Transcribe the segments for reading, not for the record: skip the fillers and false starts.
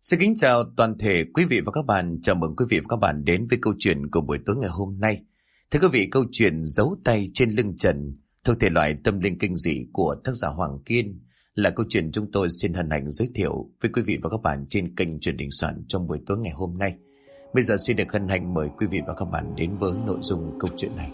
Xin kính chào toàn thể quý vị và các bạn. Chào mừng quý vị và các bạn đến với câu chuyện của buổi tối ngày hôm nay. Thưa quý vị, câu chuyện Dấu tay trên lưng trần thuộc thể loại tâm linh kinh dị của tác giả Hoàng Kiên là câu chuyện chúng tôi xin hân hạnh giới thiệu với quý vị và các bạn trên kênh Truyền Đình Soạn trong buổi tối ngày hôm nay. Bây giờ xin được hân hạnh mời quý vị và các bạn đến với nội dung câu chuyện này.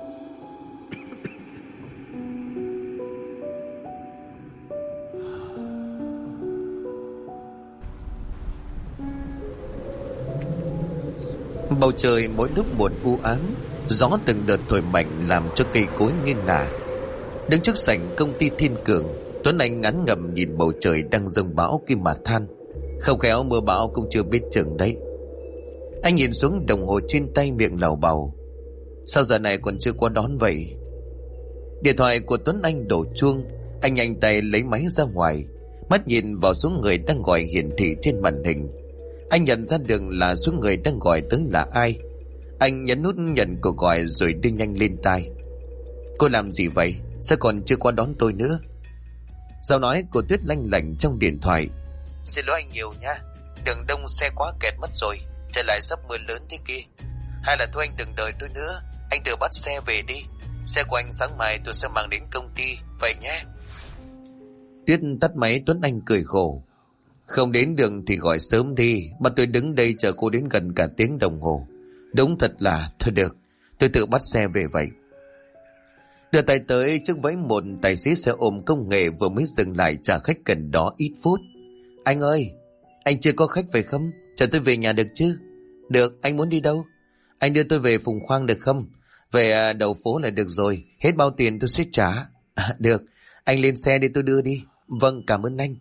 Bầu trời mỗi lúc một u ám, gió từng đợt thổi mạnh làm cho cây cối nghiêng ngả. Đứng trước sảnh công ty Thiên Cường, Tuấn Anh ngán ngẩm nhìn bầu trời đang dâng bão kia mà than. Không khéo mưa bão cũng chưa biết chừng đấy. Anh nhìn xuống đồng hồ trên tay, miệng lẩm bẩm: sao giờ này còn chưa qua đón vậy? Điện thoại của Tuấn Anh đổ chuông. Anh nhanh tay lấy máy ra ngoài, mắt nhìn vào số người đang gọi hiển thị trên màn hình. Anh nhận ra được là số người đang gọi tới là ai. Anh nhấn nút nhận cuộc gọi rồi đưa nhanh lên tai: cô làm gì vậy? Sao còn chưa qua đón tôi nữa? Giọng nói của Tuyết lanh lảnh trong điện thoại: xin lỗi anh nhiều nha, đường đông xe quá kẹt mất rồi, trời lại sắp mưa lớn thế kia. Hay là thôi anh đừng đợi tôi nữa, anh tự bắt xe về đi. Xe của anh sáng mai tôi sẽ mang đến công ty, vậy nhé. Tuyết tắt máy. Tuấn Anh cười khổ: không đến đường thì gọi sớm đi, mà tôi đứng đây chờ cô đến gần cả tiếng đồng hồ. Đúng thật là, thôi được, tôi tự bắt xe về vậy. Đưa tay tới trước với một tài xế xe ôm công nghệ vừa mới dừng lại trả khách gần đó ít phút. Anh ơi, anh chưa có khách phải không? Chờ tôi về nhà được chứ? Được, anh muốn đi đâu? Anh đưa tôi về Phùng Khoang được không? Về đầu phố là được rồi, hết bao tiền tôi sẽ trả. Được, anh lên xe đi, tôi đưa đi. Vâng, cảm ơn anh.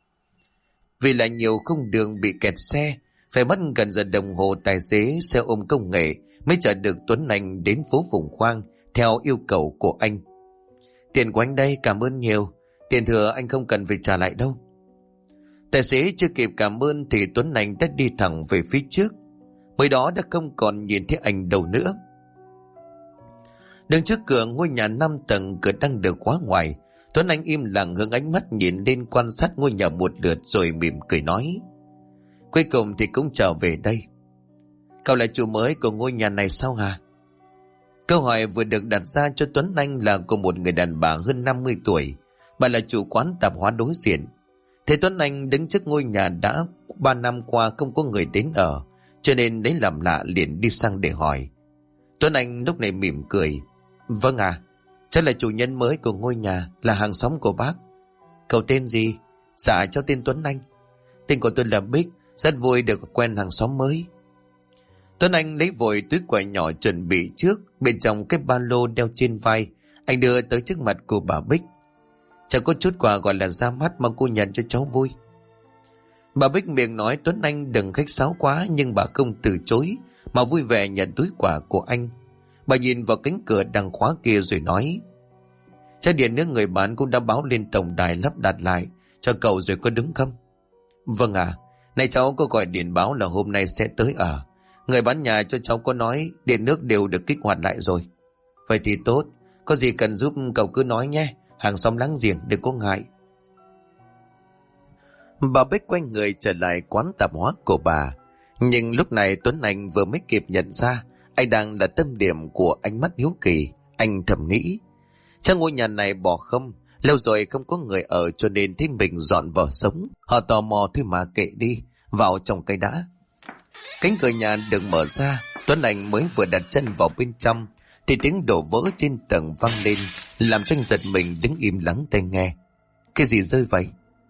Vì là nhiều khung đường bị kẹt xe, phải mất gần giờ đồng hồ, tài xế xe ôm công nghệ mới chở được Tuấn Anh đến phố Phùng Khoang theo yêu cầu của anh. Tiền của anh đây, cảm ơn nhiều. Tiền thừa anh không cần phải trả lại đâu. Tài xế chưa kịp cảm ơn thì Tuấn Anh đã đi thẳng về phía trước. Mới đó đã không còn nhìn thấy anh đâu nữa. Đứng trước cửa ngôi nhà 5 tầng, cửa đang được khóa ngoài. Tuấn Anh im lặng hướng ánh mắt nhìn lên quan sát ngôi nhà một lượt rồi mỉm cười nói: cuối cùng thì cũng trở về đây. Cậu là chủ mới của ngôi nhà này sao hả? Câu hỏi vừa được đặt ra cho Tuấn Anh là của một người đàn bà hơn 50 tuổi. Bà là chủ quán tạp hóa đối diện. Thế Tuấn Anh đứng trước ngôi nhà đã 3 năm qua không có người đến ở, cho nên lấy làm lạ liền đi sang để hỏi. Tuấn Anh lúc này mỉm cười: vâng à, cháu là chủ nhân mới của ngôi nhà, là hàng xóm của bác. Cậu tên gì? Dạ cháu tên Tuấn Anh. Tên của tôi là Bích, rất vui được quen hàng xóm mới. Tuấn Anh lấy vội túi quà nhỏ chuẩn bị trước, bên trong cái ba lô đeo trên vai. Anh đưa tới trước mặt của bà Bích. Cháu có chút quà gọi là ra mắt, mong cô nhận cho cháu vui. Bà Bích miệng nói Tuấn Anh đừng khách sáo quá, nhưng bà không từ chối mà vui vẻ nhận túi quà của anh. Bà nhìn vào cánh cửa đang khóa kia rồi nói: chắc điện nước người bán cũng đã báo lên tổng đài lắp đặt lại cho cậu rồi có đúng không? Vâng ạ, này cháu có gọi điện báo là hôm nay sẽ tới ở. Người bán nhà cho cháu có nói điện nước đều được kích hoạt lại rồi. Vậy thì tốt, có gì cần giúp cậu cứ nói nhé, hàng xóm láng giềng đừng có ngại. Bà Bích quay người trở lại quán tạp hóa của bà. Nhưng lúc này Tuấn Anh vừa mới kịp nhận ra anh đang là tâm điểm của ánh mắt hiếu kỳ. Anh thầm nghĩ: chắc ngôi nhà này bỏ không, lâu rồi không có người ở cho nên thấy mình dọn vào sống. Họ tò mò thôi mà, kệ đi, vào trong cái đã. Cánh cửa nhà được mở ra. Tuấn Anh mới vừa đặt chân vào bên trong thì tiếng đổ vỡ trên tầng vang lên, làm cho anh giật mình đứng im lắng tai nghe. Cái gì rơi vậy?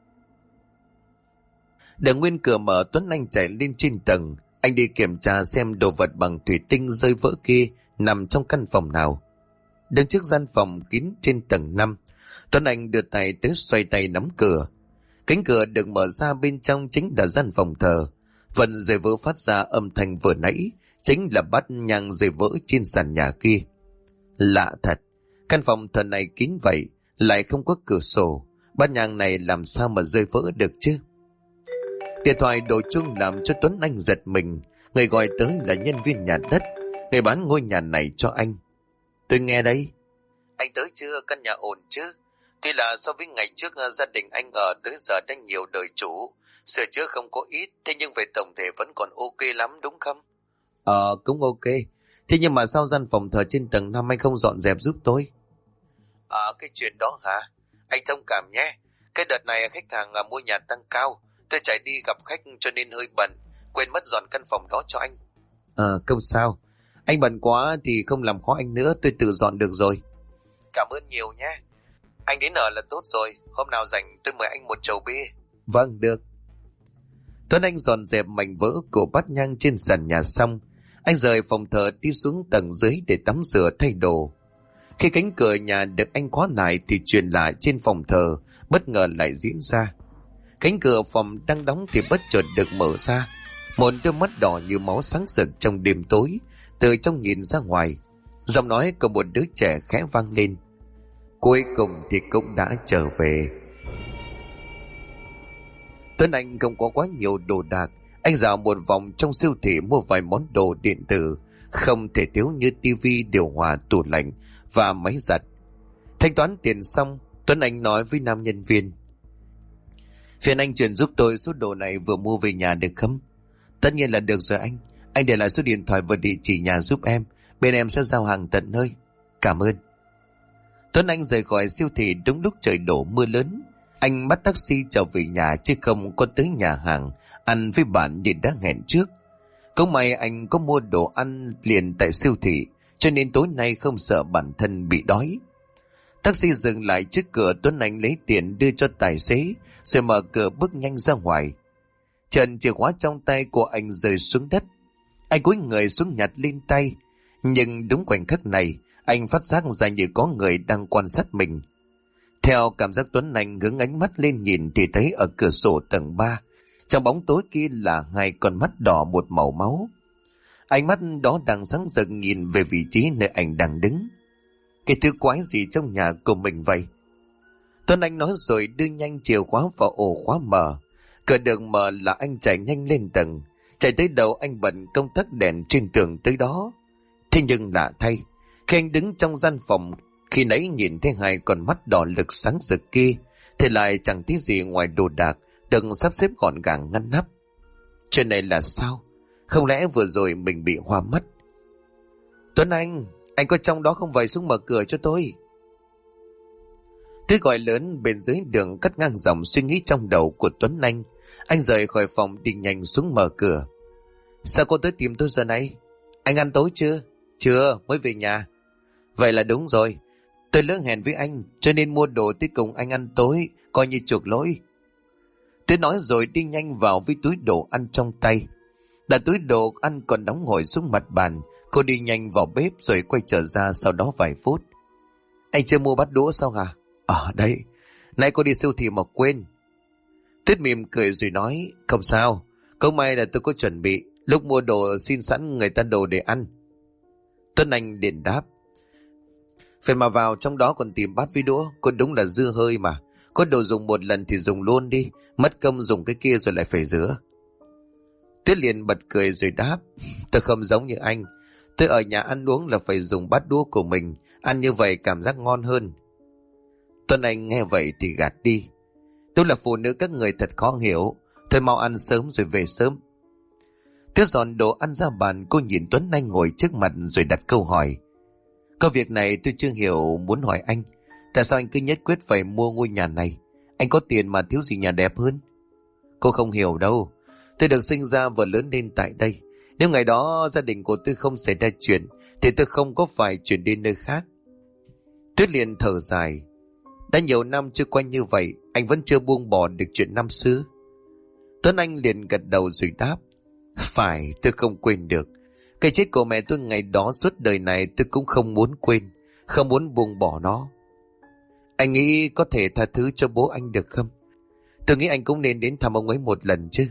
Để nguyên cửa mở, Tuấn Anh chạy lên trên tầng. Anh đi kiểm tra xem đồ vật bằng thủy tinh rơi vỡ kia nằm trong căn phòng nào. Đứng trước gian phòng kín trên tầng 5, Tuấn Anh đưa tay tới xoay tay nắm cửa. Cánh cửa được mở ra, bên trong chính là gian phòng thờ. Phần rơi vỡ phát ra âm thanh vừa nãy chính là bát nhang rơi vỡ trên sàn nhà kia. Lạ thật, căn phòng thờ này kín vậy, lại không có cửa sổ, bát nhang này làm sao mà rơi vỡ được chứ? Điện thoại đổ chuông làm cho Tuấn Anh giật mình. Người gọi tới là nhân viên nhà đất, người bán ngôi nhà này cho anh. Tôi nghe đấy. Anh tới chưa? Căn nhà ổn chứ? Tuy là so với ngày trước gia đình anh ở tới giờ đã nhiều đời chủ, sửa chữa không có ít, thế nhưng về tổng thể vẫn còn ok lắm đúng không? Cũng ok. Thế nhưng mà sao gian phòng thờ trên tầng 5 anh không dọn dẹp giúp tôi? Cái chuyện đó hả? Anh thông cảm nhé. Cái đợt này khách hàng mua nhà tăng cao, tôi chạy đi gặp khách cho nên hơi bận, quên mất dọn căn phòng đó cho anh. Không sao. Anh bận quá thì không làm khó anh nữa, tôi tự dọn được rồi. Cảm ơn nhiều nhé. Anh đến ở là tốt rồi, hôm nào rảnh tôi mời anh một chầu bia. Vâng, được. Tuấn Anh dọn dẹp mảnh vỡ của bát nhang trên sàn nhà xong, anh rời phòng thờ đi xuống tầng dưới để tắm rửa thay đồ. Khi cánh cửa nhà được anh khóa lại thì chuyện lạ trên phòng thờ bất ngờ lại diễn ra. Cánh cửa phòng đang đóng thì bất chợt được mở ra. Một đôi mắt đỏ như máu sáng rực trong đêm tối từ trong nhìn ra ngoài. Giọng nói của một đứa trẻ khẽ vang lên. Cuối cùng thì cũng đã trở về. Tuấn Anh không có quá nhiều đồ đạc. Anh dạo một vòng trong siêu thị mua vài món đồ điện tử không thể thiếu như tivi, điều hòa, tủ lạnh và máy giặt. Thanh toán tiền xong, Tuấn Anh nói với nam nhân viên. Phiền anh chuyển giúp tôi số đồ này vừa mua về nhà được không? Tất nhiên là được rồi anh. Anh để lại số điện thoại và địa chỉ nhà giúp em. Bên em sẽ giao hàng tận nơi. Cảm ơn. Tuấn Anh rời khỏi siêu thị đúng lúc trời đổ mưa lớn. Anh bắt taxi trở về nhà chứ không có tới nhà hàng ăn với bạn như đã hẹn trước. Cũng may anh có mua đồ ăn liền tại siêu thị, cho nên tối nay không sợ bản thân bị đói. Taxi dừng lại trước cửa, Tuấn Anh lấy tiền đưa cho tài xế rồi mở cửa bước nhanh ra ngoài. Trần chìa khóa trong tay của anh rơi xuống đất. Anh cúi người xuống nhặt lên tay, nhưng đúng khoảnh khắc này anh phát giác ra như có người đang quan sát mình. Theo cảm giác, Tuấn Anh hướng ánh mắt lên nhìn thì thấy ở cửa sổ tầng 3, trong bóng tối kia là hai con mắt đỏ một màu máu. Ánh mắt đó đang sáng rực nhìn về vị trí nơi anh đang đứng. Cái thứ quái gì trong nhà của mình vậy? Tuấn Anh nói rồi đưa nhanh chìa khóa vào ổ khóa mở. Cửa đường mở là anh chạy nhanh lên tầng. Chạy tới đầu anh bật công tắc đèn trên tường tới đó. Thế nhưng lạ thay, khi anh đứng trong gian phòng, khi nãy nhìn thấy hai con mắt đỏ lực sáng rực kia, thì lại chẳng thấy gì ngoài đồ đạc đừng sắp xếp gọn gàng ngăn nắp. Chuyện này là sao? Không lẽ vừa rồi mình bị hoa mắt? Tuấn Anh có trong đó không vậy, xuống mở cửa cho tôi. Tiếng gọi lớn bên dưới đường cắt ngang dòng suy nghĩ trong đầu của Tuấn Anh. Anh rời khỏi phòng đi nhanh xuống mở cửa. Sao cô tới tìm tôi giờ này? Anh ăn tối chưa? Chưa, mới về nhà. Vậy là đúng rồi. Tôi lỡ hẹn với anh cho nên mua đồ tới cùng anh ăn tối, coi như chuộc lỗi. Tôi nói rồi đi nhanh vào với túi đồ ăn trong tay. Đặt túi đồ ăn còn đóng ngồi xuống mặt bàn. Cô đi nhanh vào bếp rồi quay trở ra sau đó vài phút. Anh chưa mua bát đũa sao hả? Đây, nãy cô đi siêu thị mà quên. Tuyết mỉm cười rồi nói, không sao, không may là tôi có chuẩn bị, lúc mua đồ xin sẵn người ta đồ để ăn. Tuấn Anh liền đáp, phải mà vào trong đó còn tìm bát với đũa, cô đúng là dư hơi mà. Có đồ dùng một lần thì dùng luôn đi, mất công dùng cái kia rồi lại phải rửa. Tuyết liền bật cười rồi đáp, tôi không giống như anh, tôi ở nhà ăn uống là phải dùng bát đũa của mình, ăn như vậy cảm giác ngon hơn. Tuấn Anh nghe vậy thì gạt đi. Đúng là phụ nữ các người thật khó hiểu. Thôi mau ăn sớm rồi về sớm. Tuyết dọn đồ ăn ra bàn, cô nhìn Tuấn Anh ngồi trước mặt rồi đặt câu hỏi. Có việc này tôi chưa hiểu, muốn hỏi anh, tại sao anh cứ nhất quyết phải mua ngôi nhà này? Anh có tiền mà thiếu gì nhà đẹp hơn? Cô không hiểu đâu. Tôi được sinh ra và lớn lên tại đây. Nếu ngày đó gia đình của tôi không xảy ra chuyện thì tôi không có phải chuyển đi nơi khác. Tuyết liền thở dài. Đã nhiều năm trôi qua như vậy, anh vẫn chưa buông bỏ được chuyện năm xưa. Tuấn Anh liền gật đầu rồi đáp, phải, tôi không quên được. Cái chết của mẹ tôi ngày đó suốt đời này tôi cũng không muốn quên, không muốn buông bỏ nó. Anh nghĩ có thể tha thứ cho bố anh được không? Tôi nghĩ anh cũng nên đến thăm ông ấy một lần chứ.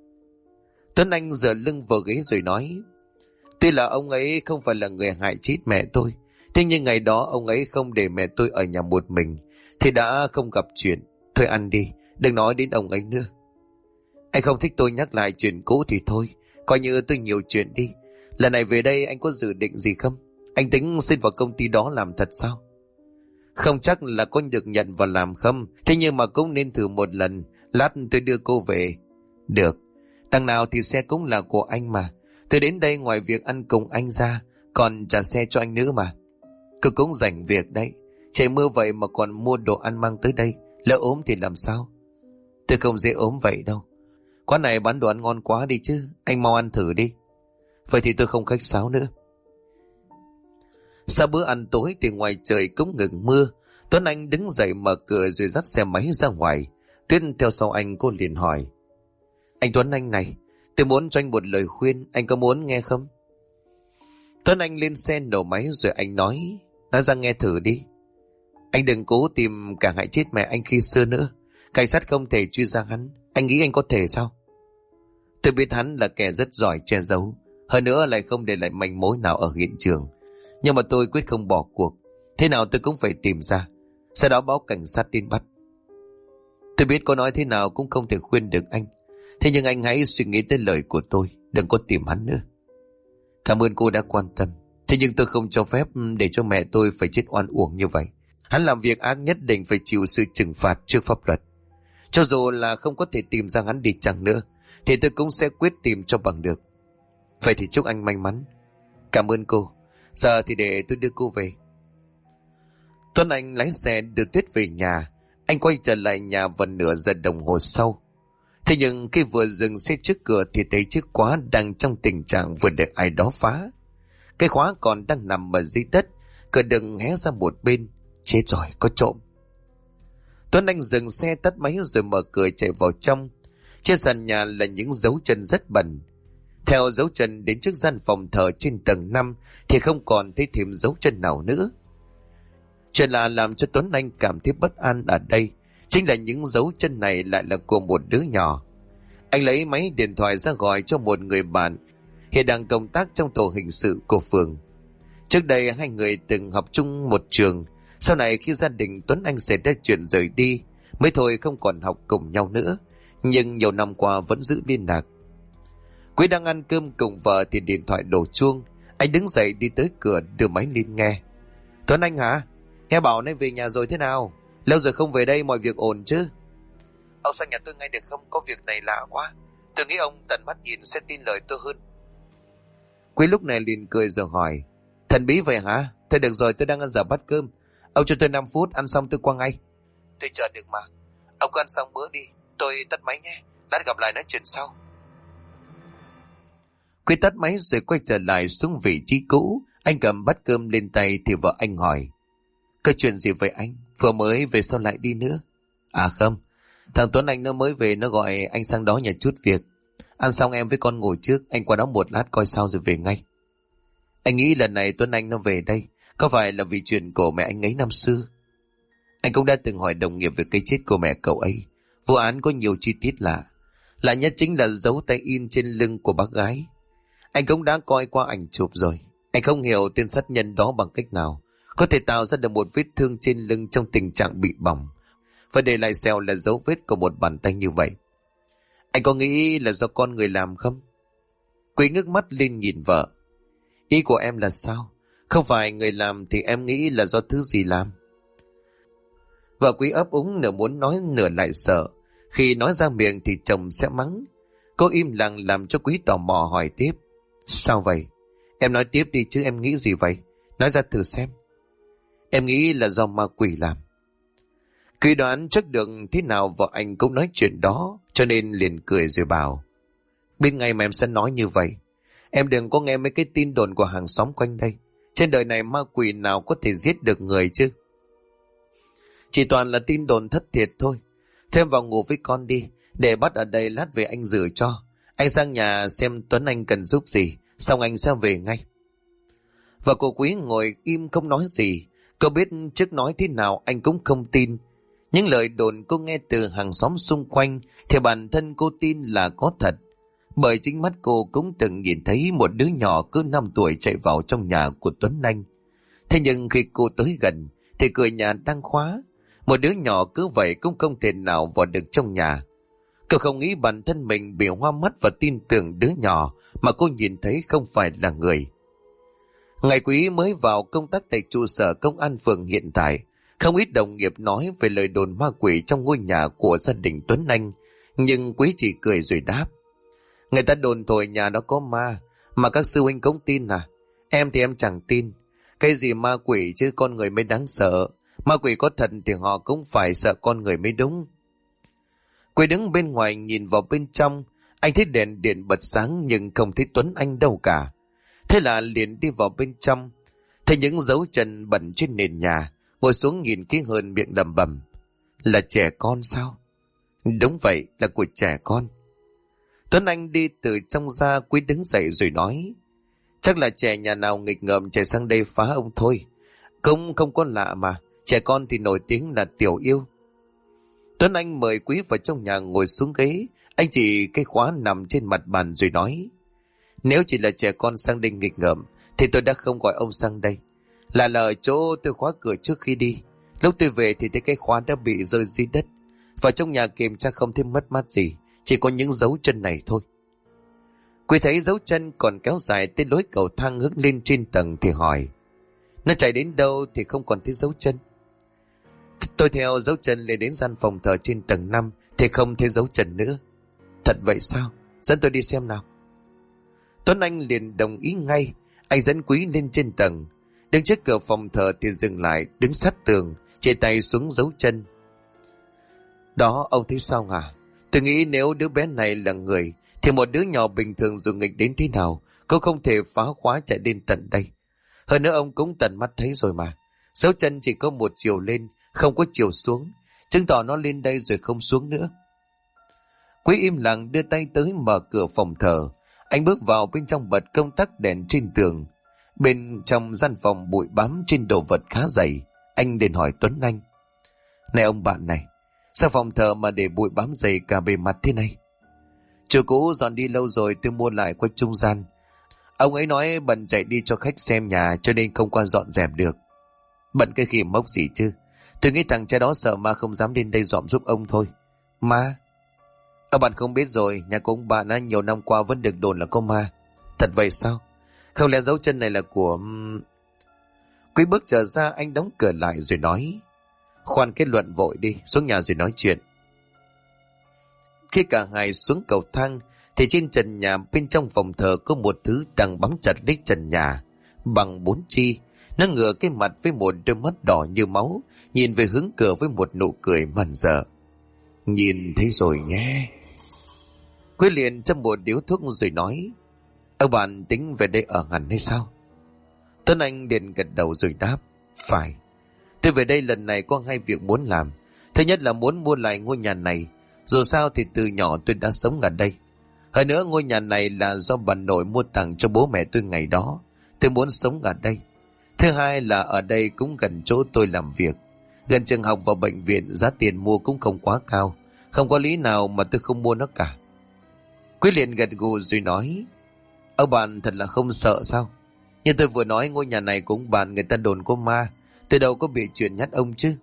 Tuấn Anh giở lưng vào ghế rồi nói, tuy là ông ấy không phải là người hại chết mẹ tôi, thế nhưng ngày đó ông ấy không để mẹ tôi ở nhà một mình thì đã không gặp chuyện. Thôi ăn đi, đừng nói đến ông ấy nữa. Anh không thích tôi nhắc lại chuyện cũ thì thôi, coi như tôi nhiều chuyện đi. Lần này về đây anh có dự định gì không? Anh tính xin vào công ty đó làm thật sao? Không chắc là có được nhận vào làm không, thế nhưng mà cũng nên thử một lần. Lát tôi đưa cô về. Được, đằng nào thì xe cũng là của anh mà. Tôi đến đây ngoài việc ăn cùng anh ra, còn trả xe cho anh nữa mà. Cô cũng rảnh việc đấy. Trời mưa vậy mà còn mua đồ ăn mang tới đây, lỡ ốm thì làm sao? Tôi không dễ ốm vậy đâu. Quán này bán đồ ăn ngon quá đi chứ, anh mau ăn thử đi. Vậy thì tôi không khách sáo nữa. Sau bữa ăn tối thì ngoài trời cũng ngừng mưa. Tuấn Anh đứng dậy mở cửa rồi dắt xe máy ra ngoài. Tuyết theo sau anh, cô liền hỏi: Anh Tuấn Anh này, tôi muốn cho anh một lời khuyên, anh có muốn nghe không? Tuấn Anh lên xe nổ máy rồi anh nói ra nghe thử đi. Anh đừng cố tìm cả hại chết mẹ anh khi xưa nữa. Cảnh sát không thể truy ra hắn. Anh nghĩ anh có thể sao? Tôi biết hắn là kẻ rất giỏi che giấu, hơn nữa lại không để lại manh mối nào ở hiện trường. Nhưng mà tôi quyết không bỏ cuộc. Thế nào tôi cũng phải tìm ra, sau đó báo cảnh sát đến bắt. Tôi biết có nói thế nào cũng không thể khuyên được anh. Thế nhưng anh hãy suy nghĩ tới lời của tôi, đừng có tìm hắn nữa. Cảm ơn cô đã quan tâm. Thế nhưng tôi không cho phép để cho mẹ tôi phải chết oan uổng như vậy. Hắn làm việc ác nhất định phải chịu sự trừng phạt trước pháp luật. Cho dù là không có thể tìm ra hắn đi chăng nữa, thì tôi cũng sẽ quyết tìm cho bằng được. Vậy thì chúc anh may mắn. Cảm ơn cô. Giờ thì để tôi đưa cô về. Tuấn Anh lái xe đưa Tuyết về nhà. Anh quay trở lại nhà vào nửa giờ đồng hồ sau. Thế nhưng khi vừa dừng xe trước cửa thì thấy chiếc khóa đang trong tình trạng vừa được ai đó phá. Cái khóa còn đang nằm ở dưới đất, cửa đừng hé ra một bên. Chết rồi, có trộm. Tuấn Anh dừng xe tắt máy rồi mở cửa chạy vào trong. Trên sàn nhà là những dấu chân rất bẩn. Theo dấu chân đến trước gian phòng thờ trên tầng 5 thì không còn thấy thêm dấu chân nào nữa. Chuyện lạ làm cho Tuấn Anh cảm thấy bất an ở đây chính là những dấu chân này lại là của một đứa nhỏ. Anh lấy máy điện thoại ra gọi cho một người bạn hiện đang công tác trong tổ hình sự của phường. Trước đây hai người từng học chung một trường. Sau này khi gia đình Tuấn Anh xảy ra chuyện rời đi, mới thôi không còn học cùng nhau nữa, nhưng nhiều năm qua vẫn giữ liên lạc. Quý đang ăn cơm cùng vợ thì điện thoại đổ chuông. Anh đứng dậy đi tới cửa đưa máy lên nghe. Tuấn Anh hả? Nghe bảo nay về nhà rồi thế nào? Lâu rồi không về đây, mọi việc ổn chứ? Ông sang nhà tôi ngay được không? Có việc này lạ quá. Tôi nghĩ ông tận mắt nhìn sẽ tin lời tôi hơn. Quý lúc này liền cười rồi hỏi: Thần bí vậy hả? Thôi được rồi, tôi đang ăn giờ bát cơm. Ông cho tôi 5 phút, ăn xong tôi qua ngay. Tôi chờ được mà. Ông cứ ăn xong bữa đi, tôi tắt máy nhé. Lát gặp lại nói chuyện sau. Quý tắt máy rồi quay trở lại xuống vị trí cũ. Anh cầm bát cơm lên tay thì vợ anh hỏi: Cái chuyện gì vậy anh? Vừa mới về sao lại đi nữa? À không, thằng Tuấn Anh nó mới về, nó gọi anh sang đó nhà chút việc. Ăn xong em với con ngồi trước, anh qua đó một lát coi sao rồi về ngay. Anh nghĩ lần này Tuấn Anh nó về đây có phải là vì chuyện của mẹ anh ấy năm xưa? Anh cũng đã từng hỏi đồng nghiệp về cái chết của mẹ cậu ấy. Vụ án có nhiều chi tiết lạ. Lạ nhất chính là dấu tay in trên lưng của bác gái. Anh cũng đã coi qua ảnh chụp rồi. Anh không hiểu tên sát nhân đó bằng cách nào có thể tạo ra được một vết thương trên lưng trong tình trạng bị bỏng, và để lại sẹo là dấu vết của một bàn tay như vậy. Anh có nghĩ là do con người làm không? Quý ngước mắt lên nhìn vợ. Ý của em là sao? Không phải người làm thì em nghĩ là do thứ gì làm? Vợ Quý ấp úng, nửa muốn nói nửa lại sợ. Khi nói ra miệng thì chồng sẽ mắng. Cô im lặng làm cho Quý tò mò hỏi tiếp. Sao vậy? Em nói tiếp đi chứ, em nghĩ gì vậy? Nói ra thử xem. Em nghĩ là do ma quỷ làm. Quý đoán chắc được thế nào vợ anh cũng nói chuyện đó, cho nên liền cười rồi bảo: Biết ngay mà em sẽ nói như vậy. Em đừng có nghe mấy cái tin đồn của hàng xóm quanh đây. Trên đời này ma quỷ nào có thể giết được người chứ? Chỉ toàn là tin đồn thất thiệt thôi. Thêm vào ngủ với con đi, để bắt ở đây lát về anh rửa cho. Anh sang nhà xem Tuấn Anh cần giúp gì, xong anh sẽ về ngay. Và cô Quý ngồi im không nói gì. Cô biết trước nói thế nào anh cũng không tin. Những lời đồn cô nghe từ hàng xóm xung quanh thì bản thân cô tin là có thật. Bởi chính mắt cô cũng từng nhìn thấy một đứa nhỏ cứ 5 tuổi chạy vào trong nhà của Tuấn Anh. Thế nhưng khi cô tới gần thì cửa nhà đang khóa. Một đứa nhỏ cứ vậy cũng không thể nào vào được trong nhà. Cô không nghĩ bản thân mình bị hoa mắt và tin tưởng đứa nhỏ mà cô nhìn thấy không phải là người. Ngày Quý mới vào công tác tại trụ sở công an phường hiện tại. Không ít đồng nghiệp nói về lời đồn ma quỷ trong ngôi nhà của gia đình Tuấn Anh, nhưng Quý chỉ cười rồi đáp: người ta đồn thổi nhà đó có ma, mà các sư huynh cũng tin à? Em thì em chẳng tin. Cái gì ma quỷ chứ con người mới đáng sợ. Ma quỷ có thật thì họ cũng phải sợ con người mới đúng. Quý đứng bên ngoài nhìn vào bên trong. Anh thấy đèn điện bật sáng nhưng không thấy Tuấn Anh đâu cả. Thế là liền đi vào bên trong. Thấy những dấu chân bẩn trên nền nhà. Ngồi xuống nhìn kỹ hơn, miệng lẩm bẩm: là trẻ con sao? Đúng vậy, là của trẻ con. Tuấn Anh đi từ trong ra. Quý đứng dậy rồi nói: chắc là trẻ nhà nào nghịch ngợm chạy sang đây phá ông thôi. Cũng không có lạ mà, trẻ con thì nổi tiếng là tiểu yêu. Tuấn Anh mời Quý vào trong nhà ngồi xuống ghế. Anh chỉ cái khóa nằm trên mặt bàn rồi nói: nếu chỉ là trẻ con sang đây nghịch ngợm thì tôi đã không gọi ông sang đây. Là ở chỗ tôi khóa cửa trước khi đi. Lúc tôi về thì thấy cái khóa đã bị rơi dưới đất. Vào trong nhà kiểm tra không thấy mất mát gì, chỉ có những dấu chân này thôi. Quý thấy dấu chân còn kéo dài tới lối cầu thang hướng lên trên tầng thì hỏi: nó chạy đến đâu thì không còn thấy dấu chân? Tôi theo dấu chân lên đến gian phòng thờ trên tầng 5 thì không thấy dấu chân nữa. Thật vậy sao? Dẫn tôi đi xem nào. Tuấn Anh liền đồng ý ngay. Anh dẫn Quý lên trên tầng. Đứng trước cửa phòng thờ thì dừng lại, đứng sát tường, chỉ tay xuống dấu chân. Đó, ông thấy sao hả? Tôi nghĩ nếu đứa bé này là người thì một đứa nhỏ bình thường dù nghịch đến thế nào cũng không thể phá khóa chạy đến tận đây. Hơn nữa ông cũng tận mắt thấy rồi mà. Dấu chân chỉ có một chiều lên, không có chiều xuống, chứng tỏ nó lên đây rồi không xuống nữa. Quý im lặng đưa tay tới mở cửa phòng thờ. Anh bước vào bên trong, bật công tắc đèn trên tường. Bên trong gian phòng bụi bám trên đồ vật khá dày. Anh liền hỏi Tuấn Anh: này ông bạn này, sao phòng thờ mà để bụi bám dày cả bề mặt thế này? Chủ cũ dọn đi lâu rồi, tôi mua lại qua trung gian. Ông ấy nói bận chạy đi cho khách xem nhà cho nên không qua dọn dẹp được. Bận cái khỉ mốc gì chứ? Tôi nghĩ thằng cha đó sợ ma không dám đến đây dọn giúp ông thôi. Ma? Các bạn không biết rồi, nhà của ông bạn nhiều năm qua vẫn được đồn là có ma. Thật vậy sao? Không lẽ dấu chân này là của... Quý bước trở ra, anh đóng cửa lại rồi nói: khoan kết luận vội đi, xuống nhà rồi nói chuyện. Khi cả hai xuống cầu thang thì trên trần nhà bên trong phòng thờ có một thứ đang bám chặt lấy trần nhà bằng 4 chi. Nó ngửa cái mặt với một đôi mắt đỏ như máu, nhìn về hướng cửa với một nụ cười mằn dở. Nhìn thấy rồi nhé. Quý liền châm một điếu thuốc rồi nói: ông bạn tính về đây ở hẳn hay sao? Tuấn Anh liền gật đầu rồi đáp: phải. Tôi về đây lần này có 2 việc muốn làm. Thứ nhất là muốn mua lại ngôi nhà này. Dù sao thì từ nhỏ tôi đã sống ở đây. Hơn nữa ngôi nhà này là do bà nội mua tặng cho bố mẹ tôi ngày đó. Tôi muốn sống ở đây. Thứ hai là ở đây cũng gần chỗ tôi làm việc, gần trường học và bệnh viện, giá tiền mua cũng không quá cao. Không có lý nào mà tôi không mua nó cả. Quý liền gật gù rồi nói: ông bạn thật là không sợ sao? Như tôi vừa nói, ngôi nhà này cũng bạn người ta đồn có ma. Tôi đâu có bị chuyện nhát ông chứ.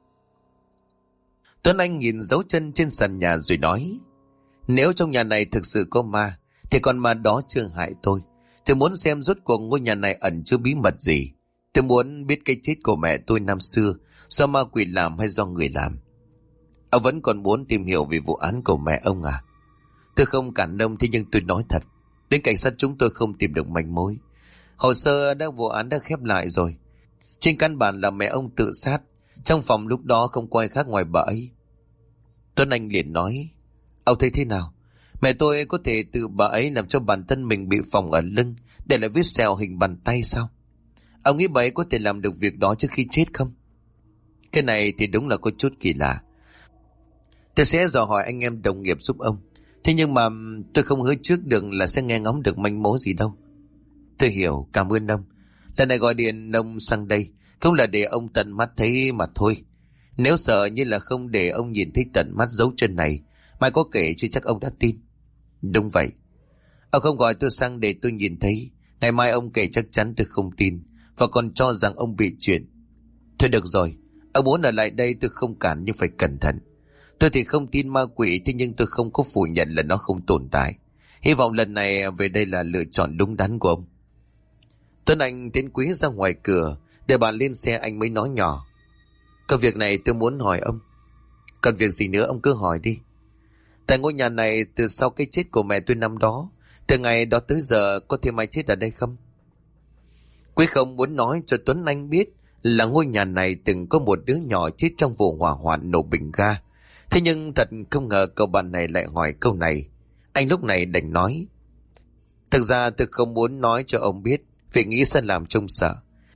Tuấn Anh nhìn dấu chân trên sàn nhà rồi nói: nếu trong nhà này thực sự có ma thì con ma đó chưa hại tôi. Tôi muốn xem rốt cuộc ngôi nhà này ẩn chứa bí mật gì. Tôi muốn biết cái chết của mẹ tôi năm xưa do ma quỷ làm hay do người làm. Ông vẫn còn muốn tìm hiểu về vụ án của mẹ ông à? Tôi không cản ông, thế nhưng tôi nói thật, đến cảnh sát chúng tôi không tìm được manh mối. Hồ sơ vụ án đã khép lại rồi. Trên căn bản là mẹ ông tự sát. Trong phòng lúc đó không có ai khác ngoài bà ấy. Tuấn Anh liền nói: ông thấy thế nào? Mẹ tôi có thể tự bà ấy làm cho bản thân mình bị phỏng ở lưng để lại vết sẹo hình bàn tay sao? Ông nghĩ bà ấy có thể làm được việc đó trước khi chết không? Cái này thì đúng là có chút kỳ lạ. Tôi sẽ dò hỏi anh em đồng nghiệp giúp ông. Thế nhưng mà tôi không hứa trước được là sẽ nghe ngóng được manh mối gì đâu. Tôi hiểu, cảm ơn ông. Lần này gọi điện ông sang đây không là để ông tận mắt thấy mà thôi. Nếu sợ như là không để ông nhìn thấy tận mắt dấu chân này, mai có kể chứ chắc ông đã tin. Đúng vậy. Ông không gọi tôi sang để tôi nhìn thấy, ngày mai ông kể chắc chắn tôi không tin, và còn cho rằng ông bị chuyện. Thôi được rồi, ông muốn ở lại đây tôi không cản, nhưng phải cẩn thận. Tôi thì không tin ma quỷ, thế nhưng tôi không có phủ nhận là nó không tồn tại. Hy vọng lần này về đây là lựa chọn đúng đắn của ông. Tuấn Anh tiến Quý ra ngoài cửa, để bạn lên xe anh mới nói nhỏ: Có việc này tôi muốn hỏi ông. Còn việc gì nữa ông cứ hỏi đi. Tại ngôi nhà này từ sau cái chết của mẹ tôi năm đó, từ ngày đó tới giờ có thêm ai chết ở đây không? Quý không muốn nói cho Tuấn Anh biết là ngôi nhà này từng có một đứa nhỏ chết trong vụ hỏa hoạn nổ bình ga. Thế nhưng thật không ngờ cậu bạn này lại hỏi câu này. Anh lúc này đành nói: thực ra tôi không muốn nói cho ông biết, vì nghĩ sẽ làm trông sợ.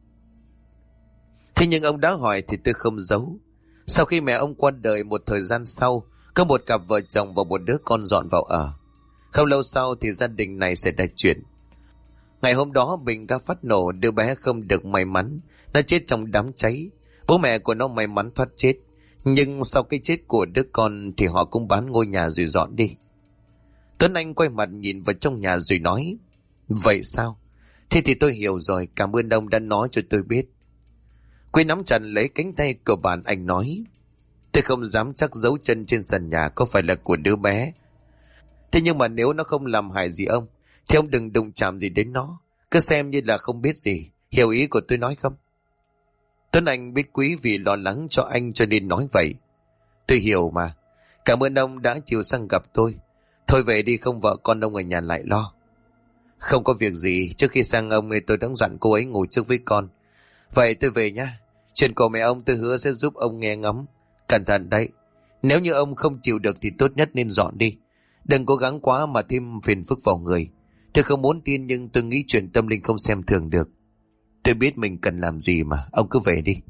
Thế nhưng ông đã hỏi thì tôi không giấu. Sau khi mẹ ông qua đời một thời gian sau, có một cặp vợ chồng và một đứa con dọn vào ở. Không lâu sau thì gia đình này xảy ra chuyện. Ngày hôm đó bình ga phát nổ, đứa bé không được may mắn, nó chết trong đám cháy. Bố mẹ của nó may mắn thoát chết, nhưng sau cái chết của đứa con thì họ cũng bán ngôi nhà rồi dọn đi. Tuấn Anh quay mặt nhìn vào trong nhà rồi nói: vậy sao? Thế thì tôi hiểu rồi, cảm ơn ông đã nói cho tôi biết. Quý nắm chặt lấy cánh tay của bạn, anh nói: tôi không dám chắc dấu chân trên sàn nhà có phải là của đứa bé. Thế nhưng mà nếu nó không làm hại gì ông, thì ông đừng đụng chạm gì đến nó, cứ xem như là không biết gì. Hiểu ý của tôi nói không? Tuấn Anh biết Quý vì lo lắng cho anh cho nên nói vậy. Tôi hiểu mà. Cảm ơn ông đã chịu sang gặp tôi. Thôi về đi, không vợ con ông ở nhà lại lo. Không có việc gì, trước khi sang ông thì tôi đã dặn cô ấy ngủ trước với con. Vậy tôi về nhá. Chuyện của mẹ ông tôi hứa sẽ giúp ông nghe ngóng. Cẩn thận đấy. Nếu như ông không chịu được thì tốt nhất nên dọn đi. Đừng cố gắng quá mà thêm phiền phức vào người. Tôi không muốn tin nhưng tôi nghĩ chuyện tâm linh không xem thường được. Tôi biết mình cần làm gì mà, ông cứ về đi.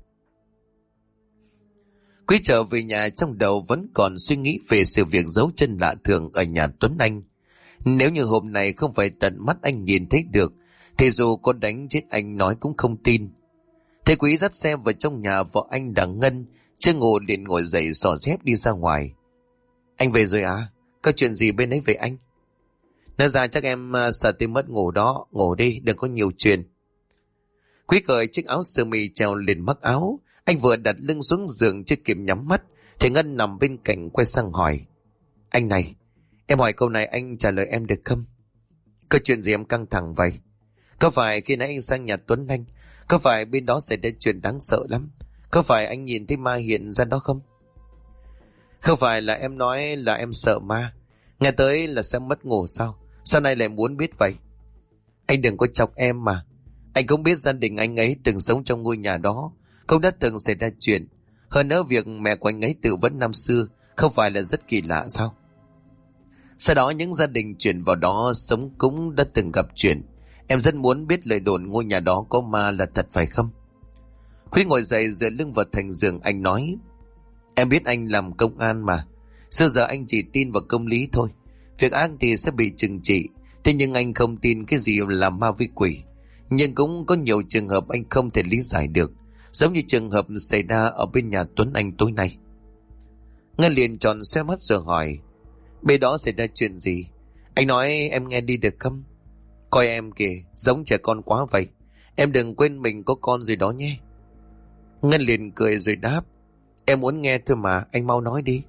Quý trở về nhà, trong đầu vẫn còn suy nghĩ về sự việc giấu chân lạ thường ở nhà Tuấn Anh. Nếu như hôm nay không phải tận mắt anh nhìn thấy được, thì dù có đánh chết anh nói cũng không tin. Thế Quý dắt xe vào trong nhà, vợ anh đang Ngân chưa ngủ liền ngồi dậy xỏ dép đi ra ngoài. Anh về rồi à? Có chuyện gì bên ấy về anh? Nói ra chắc em sợ tôi mất ngủ đó. Ngủ đi, đừng có nhiều chuyện. Quý cởi chiếc áo sơ mi treo lên mắc áo. Anh vừa đặt lưng xuống giường chưa kịp nhắm mắt thì Ngân nằm bên cạnh quay sang hỏi: anh này, em hỏi câu này anh trả lời em được không? Có chuyện gì em căng thẳng vậy? Có phải khi nãy anh sang nhà Tuấn Anh, có phải bên đó xảy ra chuyện đáng sợ lắm? Có phải anh nhìn thấy ma hiện ra đó không? Không phải là em nói là em sợ ma, nghe tới là sẽ mất ngủ sao? Sao nay lại muốn biết vậy? Anh đừng có chọc em mà. Anh cũng biết gia đình anh ấy từng sống trong ngôi nhà đó, cũng đã từng xảy ra chuyện. Hơn nữa việc mẹ của anh ấy tự vẫn năm xưa không phải là rất kỳ lạ sao? Sau đó những gia đình chuyển vào đó sống cũng đã từng gặp chuyện. Em rất muốn biết lời đồn ngôi nhà đó có ma là thật phải không? Huy ngồi dậy dựa lưng vào thành giường, anh nói: em biết anh làm công an mà. Xưa giờ anh chỉ tin vào công lý thôi. Việc ác thì sẽ bị trừng trị. Thế nhưng anh không tin cái gì là ma với quỷ. Nhưng cũng có nhiều trường hợp anh không thể lý giải được, giống như trường hợp xảy ra ở bên nhà Tuấn Anh tối nay. Ngân liền tròn xoe mắt rồi hỏi: bên đó xảy ra chuyện gì? Anh nói em nghe đi được không? Coi em kìa, giống trẻ con quá vậy. Em đừng quên mình có con rồi đó nhé. Ngân liền cười rồi đáp: em muốn nghe thôi mà, anh mau nói đi.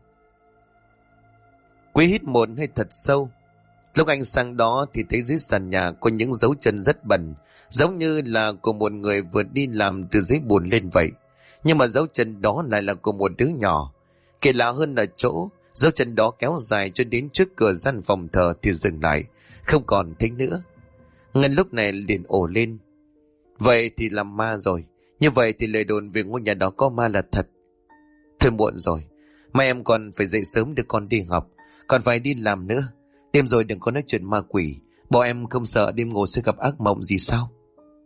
Quý hít một hơi thật sâu. Lúc anh sang đó thì thấy dưới sàn nhà có những dấu chân rất bẩn, giống như là của một người vừa đi làm từ dưới bùn lên vậy. Nhưng mà dấu chân đó lại là của một đứa nhỏ. Kỳ lạ hơn ở chỗ dấu chân đó kéo dài cho đến trước cửa gian phòng thờ thì dừng lại, không còn thấy nữa. Ngân lúc này liền ồ lên: vậy thì làm ma rồi. Như vậy thì lời đồn về ngôi nhà đó có ma là thật. Thôi muộn rồi, mai em còn phải dậy sớm đưa con đi học, còn phải đi làm nữa. Đêm rồi đừng có nói chuyện ma quỷ. Bọn em không sợ đêm ngủ sẽ gặp ác mộng gì sao?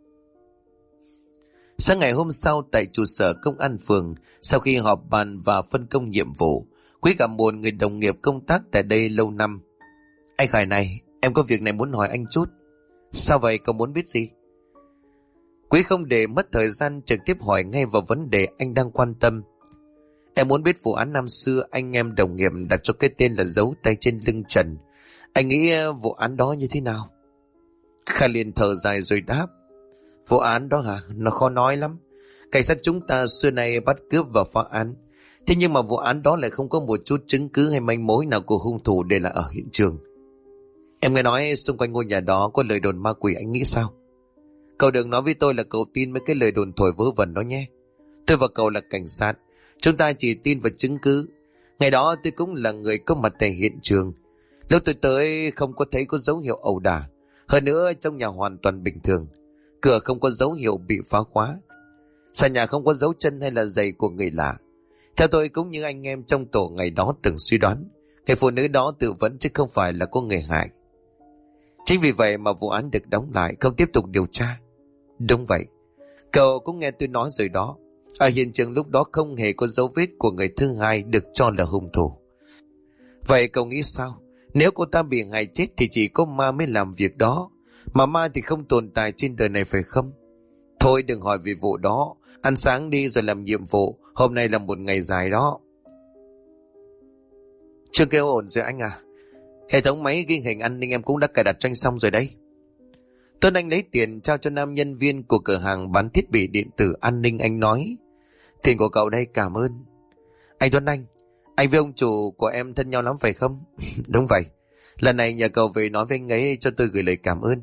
Sáng ngày hôm sau tại trụ sở công an phường, sau khi họp bàn và phân công nhiệm vụ, Quý gặp một người đồng nghiệp công tác tại đây lâu năm. Anh Khải này, em có việc này muốn hỏi anh chút. Sao vậy, cậu muốn biết gì? Quý không để mất thời gian trực tiếp hỏi ngay vào vấn đề anh đang quan tâm. Em muốn biết vụ án năm xưa anh em đồng nghiệp đặt cho cái tên là dấu tay trên lưng Trần. Anh nghĩ vụ án đó như thế nào? Khải liền thở dài rồi đáp: vụ án đó hả? Nó khó nói lắm. Cảnh sát chúng ta xưa nay bắt cướp và phá án. Thế nhưng mà vụ án đó lại không có một chút chứng cứ hay manh mối nào của hung thủ để lại ở hiện trường. Em nghe nói xung quanh ngôi nhà đó có lời đồn ma quỷ, anh nghĩ sao? Cậu đừng nói với tôi là cậu tin mấy cái lời đồn thổi vớ vẩn đó nhé. Tôi và cậu là cảnh sát, Chúng ta chỉ tin vào chứng cứ. Ngày đó tôi cũng là người có mặt tại hiện trường. Lúc tôi tới không có thấy có dấu hiệu ẩu đả. Hơn nữa trong nhà hoàn toàn bình thường. Cửa không có dấu hiệu bị phá khóa. Sàn nhà không có dấu chân hay là giày của người lạ. Theo tôi cũng như anh em trong tổ ngày đó từng suy đoán, người phụ nữ đó tự vẫn chứ không phải là có người hại. Chính vì vậy mà vụ án được đóng lại, không tiếp tục điều tra. Đúng vậy, cậu cũng nghe tôi nói rồi đó. Ở hiện trường lúc đó không hề có dấu vết của người thứ hai được cho là hung thủ. Vậy cậu nghĩ sao? Nếu cô ta bị hại chết thì chỉ có ma mới làm việc đó. Mà ma thì không tồn tại trên đời này phải không? Thôi đừng hỏi về vụ đó. Ăn sáng đi rồi làm nhiệm vụ. Hôm nay là một ngày dài đó. Chưa kêu ổn rồi anh à? Hệ thống máy ghi hình an ninh em cũng đã cài đặt cho anh xong rồi đấy. Tuấn Anh lấy tiền trao cho nam nhân viên của cửa hàng bán thiết bị điện tử an ninh. Anh nói: tiền của cậu đây, cảm ơn. Anh Tuấn anh với ông chủ của em thân nhau lắm phải không? Đúng vậy. Lần này nhờ cậu về nói với anh ấy cho tôi gửi lời cảm ơn.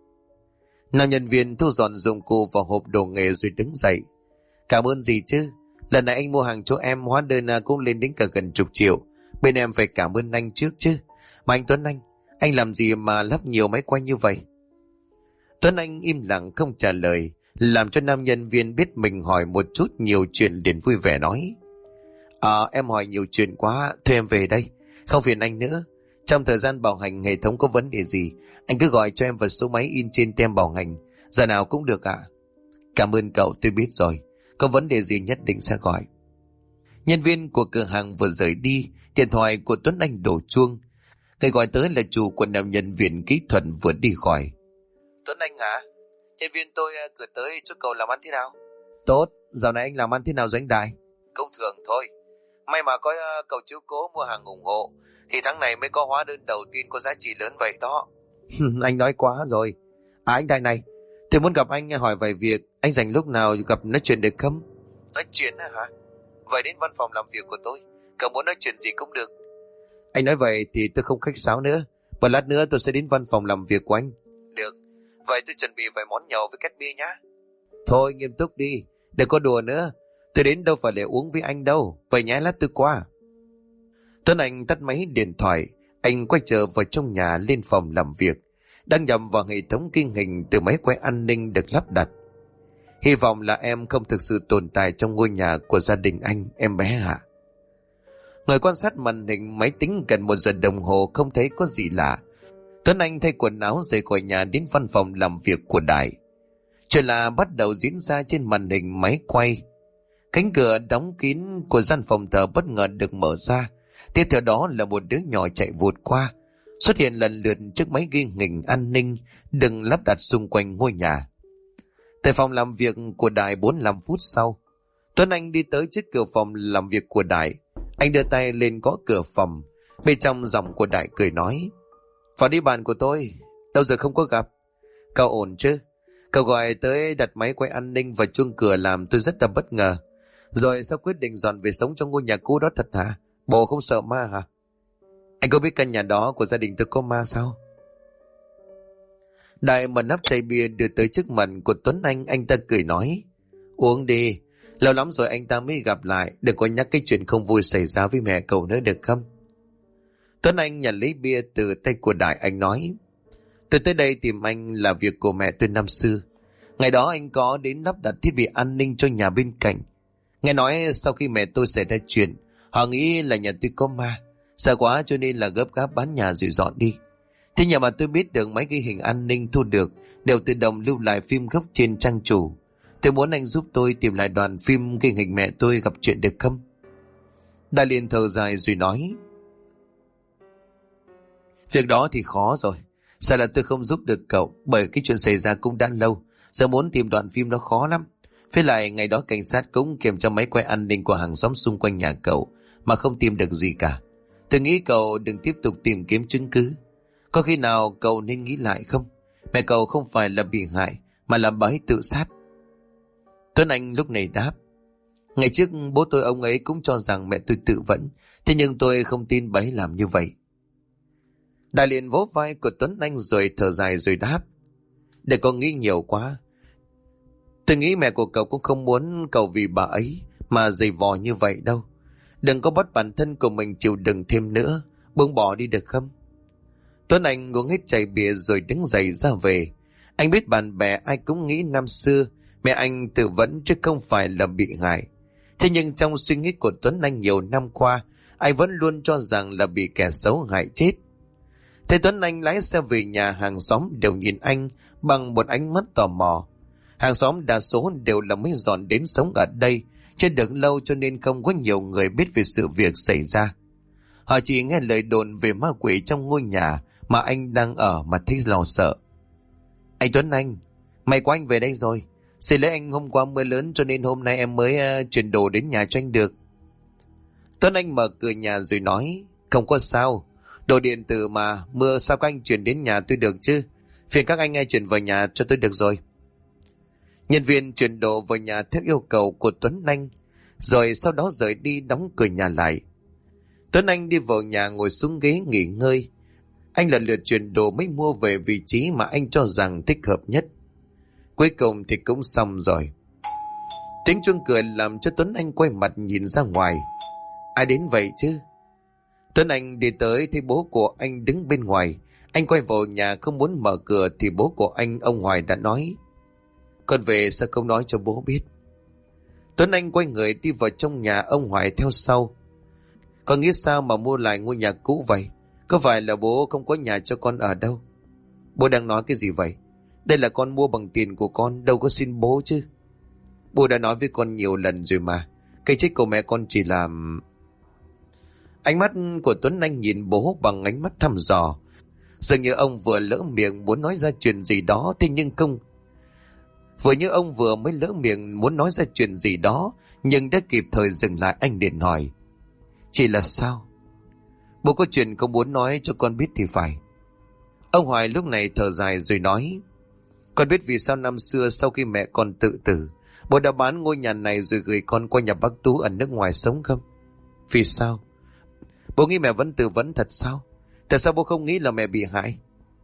Nam nhân viên thu dọn dụng cụ vào hộp đồ nghề rồi đứng dậy. Cảm ơn gì chứ? Lần này anh mua hàng cho em hóa đơn cũng lên đến cả gần chục triệu. Bên em phải cảm ơn anh trước chứ. Mà anh Tuấn anh làm gì mà lắp nhiều máy quay như vậy? Tuấn Anh im lặng không trả lời, làm cho nam nhân viên biết mình hỏi một chút nhiều chuyện liền vui vẻ nói: em hỏi nhiều chuyện quá, thôi em về đây, không phiền anh nữa. Trong thời gian bảo hành hệ thống có vấn đề gì, anh cứ gọi cho em vào số máy in trên tem bảo hành, giờ nào cũng được ạ. Cảm ơn cậu, tôi biết rồi, có vấn đề gì nhất định sẽ gọi. Nhân viên của cửa hàng vừa rời đi, điện thoại của Tuấn Anh đổ chuông. Người gọi tới là chủ của nam nhân viên kỹ thuật vừa đi khỏi. Tuấn Anh hả? Nhân viên tôi gửi tới cho cậu làm ăn thế nào? Tốt, dạo này anh làm ăn thế nào rồi anh Đại? Cũng thường thôi. May mà có cậu chiếu cố mua hàng ủng hộ, thì tháng này mới có hóa đơn đầu tiên có giá trị lớn vậy đó. Anh nói quá rồi. Anh Đại này, tôi muốn gặp anh hỏi vài việc, anh rảnh lúc nào gặp nói chuyện được không? Nói chuyện hả? Vậy đến văn phòng làm việc của tôi, cậu muốn nói chuyện gì cũng được. Anh nói vậy thì tôi không khách sáo nữa. Một lát nữa tôi sẽ đến văn phòng làm việc của anh. Được, vậy tôi chuẩn bị vài món nhậu với két bia nhá. Thôi nghiêm túc đi, đừng có đùa nữa. Tôi đến đâu phải để uống với anh đâu. Vậy nhá, lát tôi qua. Tuấn Anh tắt máy điện thoại. Anh quay trở vào trong nhà lên phòng làm việc, đăng nhập vào hệ thống ghi hình từ máy quay an ninh được lắp đặt. Hy vọng là em không thực sự tồn tại trong ngôi nhà của gia đình anh, em bé hả? Người quan sát màn hình máy tính gần 1 giờ đồng hồ không thấy có gì lạ. Tuấn Anh thay quần áo rời khỏi nhà đến văn phòng làm việc của Đại. Chuyện lạ bắt đầu diễn ra trên màn hình máy quay. Cánh cửa đóng kín của gian phòng thờ bất ngờ được mở ra. Tiếp theo đó là một đứa nhỏ chạy vụt qua, xuất hiện lần lượt trước máy ghi hình an ninh đừng lắp đặt xung quanh ngôi nhà. Tại phòng làm việc của Đại 45 phút sau, Tuấn Anh đi tới trước cửa phòng làm việc của Đại. Anh đưa tay lên gõ cửa phòng. Bên trong giọng của Đại cười nói: vào đi bạn của tôi, lâu giờ không có gặp. Cậu ổn chứ? Cậu gọi tới đặt máy quay an ninh và chuông cửa làm tôi rất là bất ngờ. Rồi sao quyết định dọn về sống trong ngôi nhà cũ đó thật hả? Bộ không sợ ma hả? Anh có biết căn nhà đó của gia đình tôi có ma sao? Đại mở nắp chai bia đưa tới trước mặt của Tuấn anh ta cười nói: uống đi, lâu lắm rồi anh ta mới gặp lại, đừng có nhắc cái chuyện không vui xảy ra với mẹ cậu nữa được không? Tuấn Anh nhận lấy bia từ tay của Đại, anh nói: tôi tới đây tìm anh là việc của mẹ tôi năm xưa. Ngày đó anh có đến lắp đặt thiết bị an ninh cho nhà bên cạnh. Nghe nói sau khi mẹ tôi xảy ra chuyện, họ nghĩ là nhà tôi có ma, sợ quá cho nên là gấp gáp bán nhà rồi dọn đi. Thế nhưng mà tôi biết được máy ghi hình an ninh thu được đều tự động lưu lại phim gốc trên trang chủ. Tôi muốn anh giúp tôi tìm lại đoạn phim ghi hình mẹ tôi gặp chuyện được không? Đại liền thở dài rồi nói: việc đó thì khó rồi. Sao là tôi không giúp được cậu, bởi cái chuyện xảy ra cũng đã lâu, giờ muốn tìm đoạn phim đó khó lắm. Với lại ngày đó cảnh sát cũng kiểm tra máy quay an ninh của hàng xóm xung quanh nhà cậu mà không tìm được gì cả. Tôi nghĩ cậu đừng tiếp tục tìm kiếm chứng cứ. Có khi nào cậu nên nghĩ lại không? Mẹ cậu không phải là bị hại mà là bà ấy tự sát. Tuấn Anh lúc này đáp: ngày trước bố tôi ông ấy cũng cho rằng mẹ tôi tự vẫn, thế nhưng tôi không tin bà ấy làm như vậy. Đại liền vỗ vai của Tuấn Anh rồi thở dài rồi đáp: để có nghĩ nhiều quá. Tôi nghĩ mẹ của cậu cũng không muốn cậu vì bà ấy mà dày vò như vậy đâu. Đừng có bắt bản thân của mình chịu đựng thêm nữa, buông bỏ đi được không? Tuấn Anh uống hết chai bia rồi đứng dậy ra về. Anh biết bạn bè ai cũng nghĩ năm xưa mẹ anh tự vẫn chứ không phải là bị hại. Thế nhưng trong suy nghĩ của Tuấn Anh nhiều năm qua, anh vẫn luôn cho rằng là bị kẻ xấu hại chết. Thế Tuấn Anh lái xe về nhà, hàng xóm đều nhìn anh bằng một ánh mắt tò mò. Hàng xóm đa số đều là mới dọn đến sống ở đây, chưa được lâu cho nên không có nhiều người biết về sự việc xảy ra. Họ chỉ nghe lời đồn về ma quỷ trong ngôi nhà mà anh đang ở mà thấy lo sợ. Anh Tuấn Anh, may quá anh về đây rồi. Xin lỗi anh, hôm qua mưa lớn cho nên hôm nay em mới chuyển đồ đến nhà cho anh được. Tuấn Anh mở cửa nhà rồi nói, không có sao, đồ điện tử mà, mưa sao các anh chuyển đến nhà tôi được chứ? Phiền các anh nghe chuyển vào nhà cho tôi được rồi. Nhân viên chuyển đồ vào nhà theo yêu cầu của Tuấn Anh, rồi sau đó rời đi đóng cửa nhà lại. Tuấn Anh đi vào nhà ngồi xuống ghế nghỉ ngơi. Anh lần lượt chuyển đồ mới mua về vị trí mà anh cho rằng thích hợp nhất. Cuối cùng thì cũng xong rồi. Tiếng chuông cửa làm cho Tuấn Anh quay mặt nhìn ra ngoài. Ai đến vậy chứ? Tuấn Anh đi tới thấy bố của anh đứng bên ngoài. Anh quay vào nhà không muốn mở cửa thì bố của anh, ông Hoài, đã nói, con về sao không nói cho bố biết? Tuấn Anh quay người đi vào trong nhà, ông Hoài theo sau. Con nghĩ sao mà mua lại ngôi nhà cũ vậy? Có phải là bố không có nhà cho con ở đâu? Bố đang nói cái gì vậy? Đây là con mua bằng tiền của con, đâu có xin bố chứ. Bố đã nói với con nhiều lần rồi mà. Cái chết của mẹ con chỉ là... Ánh mắt của Tuấn Anh nhìn bố bằng ánh mắt thăm dò. Dường như ông vừa lỡ miệng muốn nói ra chuyện gì đó, thế nhưng không. Vừa như ông vừa mới lỡ miệng muốn nói ra chuyện gì đó, nhưng đã kịp thời dừng lại. Anh liền hỏi, chỉ là sao? Bố có chuyện không muốn nói cho con biết thì phải. Ông Hoài lúc này thở dài rồi nói, con biết vì sao năm xưa sau khi mẹ con tự tử, bố đã bán ngôi nhà này rồi gửi con qua nhà bác Tú ở nước ngoài sống không? Vì sao? Bố nghĩ mẹ vẫn tự vẫn thật sao? Tại sao bố không nghĩ là mẹ bị hại?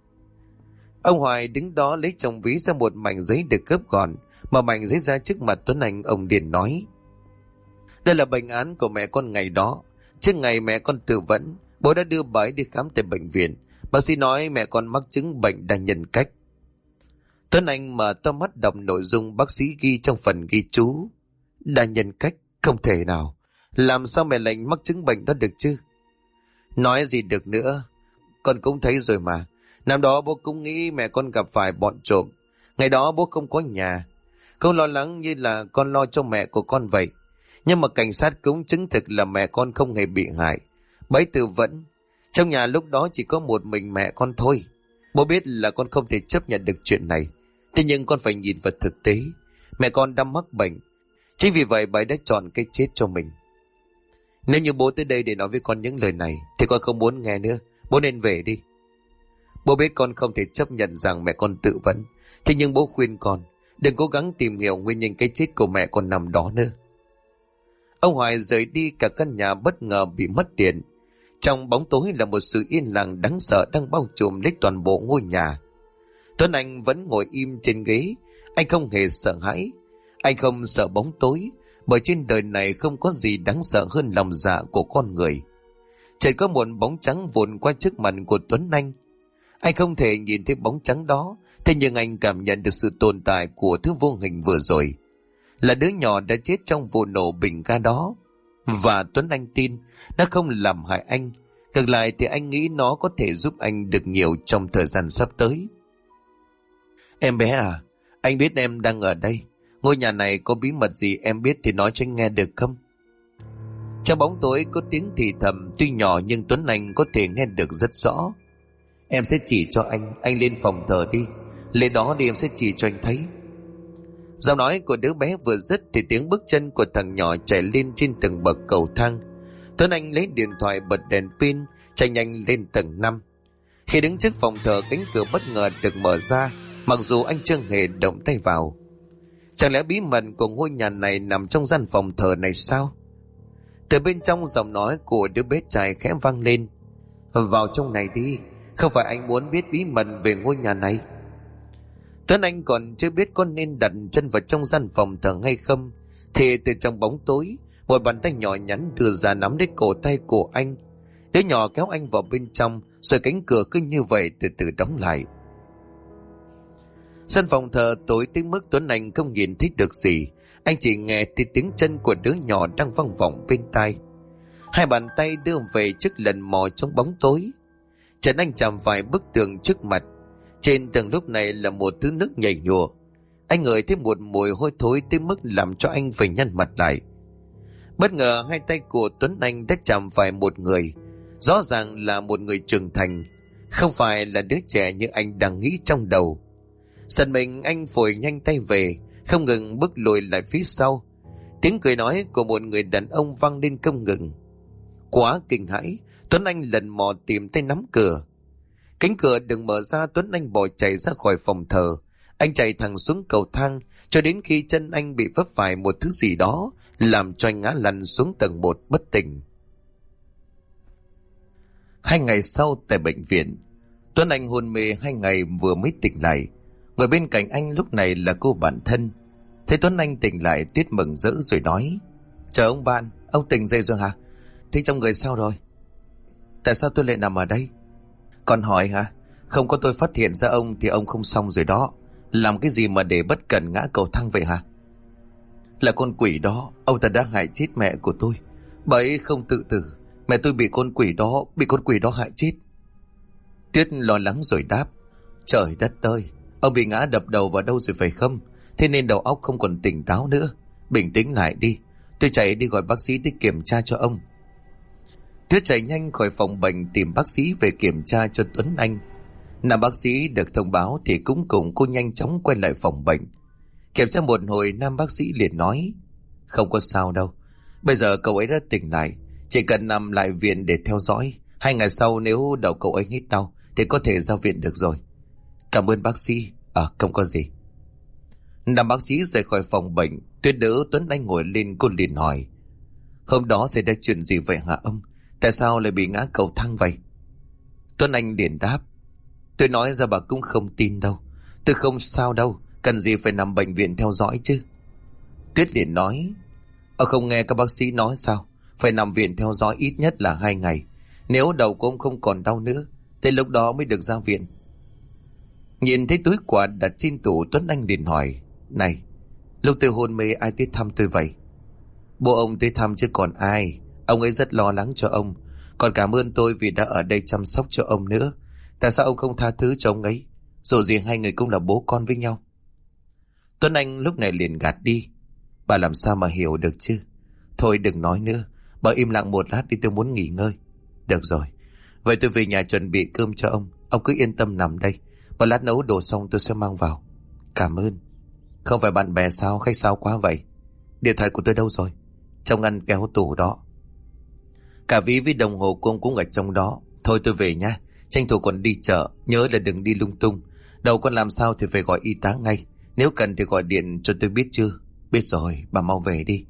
Ông Hoài đứng đó lấy trong ví ra một mảnh giấy được gấp gọn, mà mảnh giấy ra trước mặt Tuấn Anh. Ông liền nói, đây là bệnh án của mẹ con ngày đó. Trước ngày mẹ con tự vẫn, bố đã đưa bà ấy đi khám tại bệnh viện. Bác sĩ nói mẹ con mắc chứng bệnh đa nhân cách. Tuấn Anh mở to mắt đọc nội dung bác sĩ ghi trong phần ghi chú. Đa nhân cách? Không thể nào. Làm sao mẹ lại mắc chứng bệnh đó được chứ? Nói gì được nữa. Con cũng thấy rồi mà. Năm đó bố cũng nghĩ mẹ con gặp phải bọn trộm. Ngày đó bố không có nhà. Không lo lắng như là con lo cho mẹ của con vậy. Nhưng mà cảnh sát cũng chứng thực là mẹ con không hề bị hại. Bấy tự vẫn. Trong nhà lúc đó chỉ có một mình mẹ con thôi. Bố biết là con không thể chấp nhận được chuyện này. Thế nhưng con phải nhìn vào thực tế. Mẹ con đang mắc bệnh. Chính vì vậy bà ấy đã chọn cái chết cho mình. Nếu như bố tới đây để nói với con những lời này thì con không muốn nghe nữa. Bố nên về đi. Bố biết con không thể chấp nhận rằng mẹ con tự vẫn. Thế nhưng bố khuyên con đừng cố gắng tìm hiểu nguyên nhân cái chết của mẹ con nằm đó nữa. Ông Hoài rời đi, cả căn nhà bất ngờ bị mất điện. Trong bóng tối là một sự yên lặng đáng sợ đang bao trùm lấy toàn bộ ngôi nhà. Tuấn Anh vẫn ngồi im trên ghế. Anh không hề sợ hãi. Anh không sợ bóng tối, bởi trên đời này không có gì đáng sợ hơn lòng dạ của con người. Chỉ có một bóng trắng vụn qua trước mặt của Tuấn Anh. Anh không thể nhìn thấy bóng trắng đó, thế nhưng anh cảm nhận được sự tồn tại của thứ vô hình vừa rồi. Là đứa nhỏ đã chết trong vụ nổ bình ga đó. Và Tuấn Anh tin nó không làm hại anh. Ngược lại thì anh nghĩ nó có thể giúp anh được nhiều trong thời gian sắp tới. Em bé à, anh biết em đang ở đây. Ngôi nhà này có bí mật gì em biết thì nói cho anh nghe được không? Trong bóng tối có tiếng thì thầm, tuy nhỏ nhưng Tuấn Anh có thể nghe được rất rõ. Em sẽ chỉ cho anh lên phòng thờ đi. Lên đó đi, em sẽ chỉ cho anh thấy. Giọng nói của đứa bé vừa dứt thì tiếng bước chân của thằng nhỏ chạy lên trên từng bậc cầu thang. Tuấn Anh lấy điện thoại bật đèn pin, chạy nhanh lên tầng 5. Khi đứng trước phòng thờ, cánh cửa bất ngờ được mở ra, mặc dù anh chưa hề động tay vào. Chẳng lẽ bí mật của ngôi nhà này nằm trong gian phòng thờ này sao? Từ bên trong, giọng nói của đứa bé trai khẽ vang lên. Vào trong này đi, không phải anh muốn biết bí mật về ngôi nhà này. Tuấn Anh còn chưa biết có nên đặt chân vào trong gian phòng thờ hay không, Thì từ trong bóng tối, một bàn tay nhỏ nhắn đưa ra nắm lấy cổ tay của anh. Đứa nhỏ kéo anh vào bên trong, rồi cánh cửa cứ như vậy từ từ đóng lại. Sân phòng thờ tối tới mức Tuấn Anh không nhìn thấy được gì. Anh chỉ nghe thấy tiếng chân của đứa nhỏ đang vang vọng bên tai. Hai bàn tay đưa về trước lần mò trong bóng tối. Trần Anh chạm vài bức tường trước mặt. Trên tường lúc này là một thứ nước nhầy nhụa. Anh ngửi thấy một mùi hôi thối tới mức làm cho anh phải nhăn mặt lại. Bất ngờ hai tay của Tuấn Anh đã chạm phải một người. Rõ ràng là một người trưởng thành, không phải là đứa trẻ như anh đang nghĩ trong đầu. Giật mình, anh vội nhanh tay về, không ngừng bước lùi lại phía sau. Tiếng cười nói của một người đàn ông vang lên không ngừng. Quá kinh hãi, Tuấn Anh lần mò tìm tay nắm cửa. Cánh cửa đừng mở ra, Tuấn Anh bỏ chạy ra khỏi phòng thờ. Anh chạy thẳng xuống cầu thang cho đến khi chân anh bị vấp phải một thứ gì đó, làm cho anh ngã lăn xuống tầng 1 bất tỉnh. 2 ngày sau tại bệnh viện, Tuấn Anh hôn mê 2 ngày vừa mới tỉnh lại. Ngồi bên cạnh anh lúc này là cô bạn thân. Thấy Tuấn Anh tỉnh lại, Tuyết mừng rỡ rồi nói: "Trời ông bạn, ông tỉnh dậy rồi hả? Thế trong người sao rồi?" "Tại sao tôi lại nằm ở đây?" "Còn hỏi hả? Không có tôi phát hiện ra ông thì ông không xong rồi đó. Làm cái gì mà để bất cẩn ngã cầu thang vậy hả?" "Là con quỷ đó, ông ta đã hại chết mẹ của tôi. Bà ấy không tự tử, mẹ tôi bị con quỷ đó hại chết." Tuyết lo lắng rồi đáp: "Trời đất ơi, ông bị ngã đập đầu vào đâu rồi phải không? Thế nên đầu óc không còn tỉnh táo nữa. Bình tĩnh lại đi, tôi chạy đi gọi bác sĩ đi kiểm tra cho ông." Tuyết chạy nhanh khỏi phòng bệnh tìm bác sĩ về kiểm tra cho Tuấn Anh. Nam bác sĩ được thông báo thì cũng cùng cô nhanh chóng quay lại phòng bệnh. Kiểm tra một hồi, nam bác sĩ liền nói: "Không có sao đâu. Bây giờ cậu ấy đã tỉnh lại, chỉ cần nằm lại viện để theo dõi. 2 ngày sau nếu đầu cậu ấy hết đau thì có thể ra viện được rồi." "Cảm ơn bác sĩ." Không có gì." Nam bác sĩ rời khỏi phòng bệnh. Tuyết đỡ Tuấn Anh ngồi lên, cô liền hỏi: "Hôm đó xảy ra chuyện gì vậy hả ông? Tại sao lại bị ngã cầu thang vậy?" Tuấn Anh liền đáp: "Tôi nói ra bà cũng không tin đâu. Tôi không sao đâu, cần gì phải nằm bệnh viện theo dõi chứ." Tuyết liền nói: "Ông không nghe các bác sĩ nói sao? Phải nằm viện theo dõi ít nhất là 2 ngày. Nếu đầu của ông không còn đau nữa thì lúc đó mới được ra viện." Nhìn thấy túi quà đặt trên tủ, Tuấn Anh liền hỏi: "Này, lúc tôi hôn mê ai tới thăm tôi vậy?" "Bố ông tới thăm chứ còn ai. Ông ấy rất lo lắng cho ông, còn cảm ơn tôi vì đã ở đây chăm sóc cho ông nữa. Tại sao ông không tha thứ cho ông ấy? Dù gì hai người cũng là bố con với nhau." Tuấn Anh lúc này liền gạt đi: "Bà làm sao mà hiểu được chứ? Thôi đừng nói nữa, bà im lặng một lát đi, tôi muốn nghỉ ngơi." "Được rồi, vậy tôi về nhà chuẩn bị cơm cho ông cứ yên tâm nằm đây. Một lát nấu đồ xong tôi sẽ mang vào." "Cảm ơn." "Không phải bạn bè sao, khách sao quá vậy? Điện thoại của tôi đâu rồi?" "Trong ngăn kéo tủ đó." "Cả ví với đồng hồ cũng ở trong đó. Thôi tôi về nha, tranh thủ còn đi chợ, nhớ là đừng đi lung tung. Đầu con làm sao thì phải gọi y tá ngay. Nếu cần thì gọi điện cho tôi biết chưa?" "Biết rồi, bà mau về đi."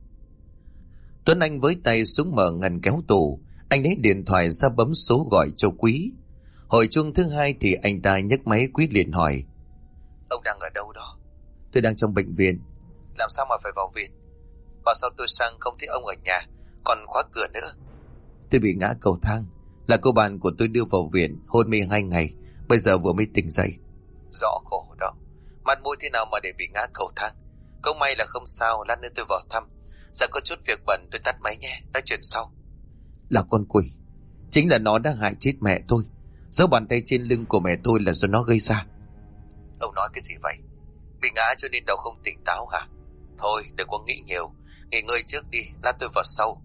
Tuấn Anh với tay xuống mở ngăn kéo tủ. Anh lấy điện thoại ra bấm số gọi cho Quý. Hồi chuông thứ 2 thì anh ta nhấc máy. Quý liền hỏi: "Ông đang ở đâu đó?" "Tôi đang trong bệnh viện." "Làm sao mà phải vào viện? Bảo sao tôi sang không thấy ông ở nhà, còn khóa cửa nữa." "Tôi bị ngã cầu thang, là cô bạn của tôi đưa vào viện, hôn mê 2 ngày, bây giờ vừa mới tỉnh dậy." "Rõ khổ đó, mặt mũi thế nào mà để bị ngã cầu thang. Không may là không sao, lát nữa tôi vào thăm. Giờ có chút việc bận, tôi tắt máy nhé, nói chuyện sau." "Là con quỷ, chính là nó đã hại chết mẹ tôi. Dấu bàn tay trên lưng của mẹ tôi là do nó gây ra." "Ông nói cái gì vậy? Bị ngã cho nên đầu không tỉnh táo hả? Thôi đừng có nghĩ nhiều, nghỉ ngơi trước đi, lát tôi vào sau."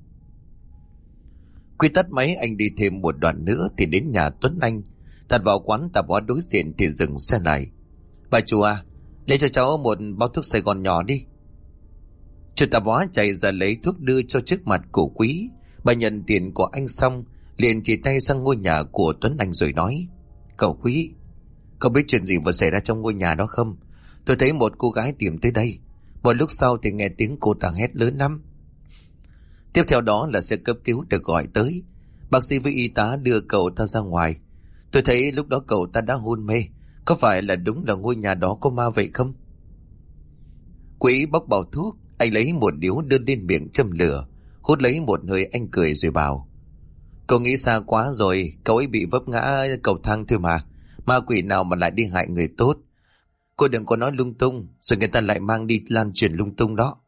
Quy tắt máy, anh đi thêm một đoạn nữa thì đến nhà Tuấn Anh. Đặt vào quán tạp hóa đối diện thì dừng xe lại. "Bà chủ à, lấy cho cháu một bao thuốc Sài Gòn nhỏ đi." Chủ tạp hóa chạy ra lấy thuốc đưa cho trước mặt của Quý. Bà nhận tiền của anh xong liền chỉ tay sang ngôi nhà của Tuấn Anh rồi nói: "Cậu Quý, cậu biết chuyện gì vừa xảy ra trong ngôi nhà đó không? Tôi thấy một cô gái tìm tới đây. Một lúc sau thì nghe tiếng cô ta hét lớn lắm. Tiếp theo đó là xe cấp cứu được gọi tới. Bác sĩ với y tá đưa cậu ta ra ngoài. Tôi thấy lúc đó cậu ta đã hôn mê. Có phải là đúng là ngôi nhà đó có ma vậy không?" Quý bóc bao thuốc, Anh lấy một điếu đưa lên miệng châm lửa, hút lấy một hơi. Anh cười rồi bảo: Cậu nghĩ xa quá rồi, cậu ấy bị vấp ngã cầu thang thôi mà. Ma quỷ nào mà lại đi hại người tốt. Cô đừng có nói lung tung, rồi người ta lại mang đi lan truyền lung tung đó.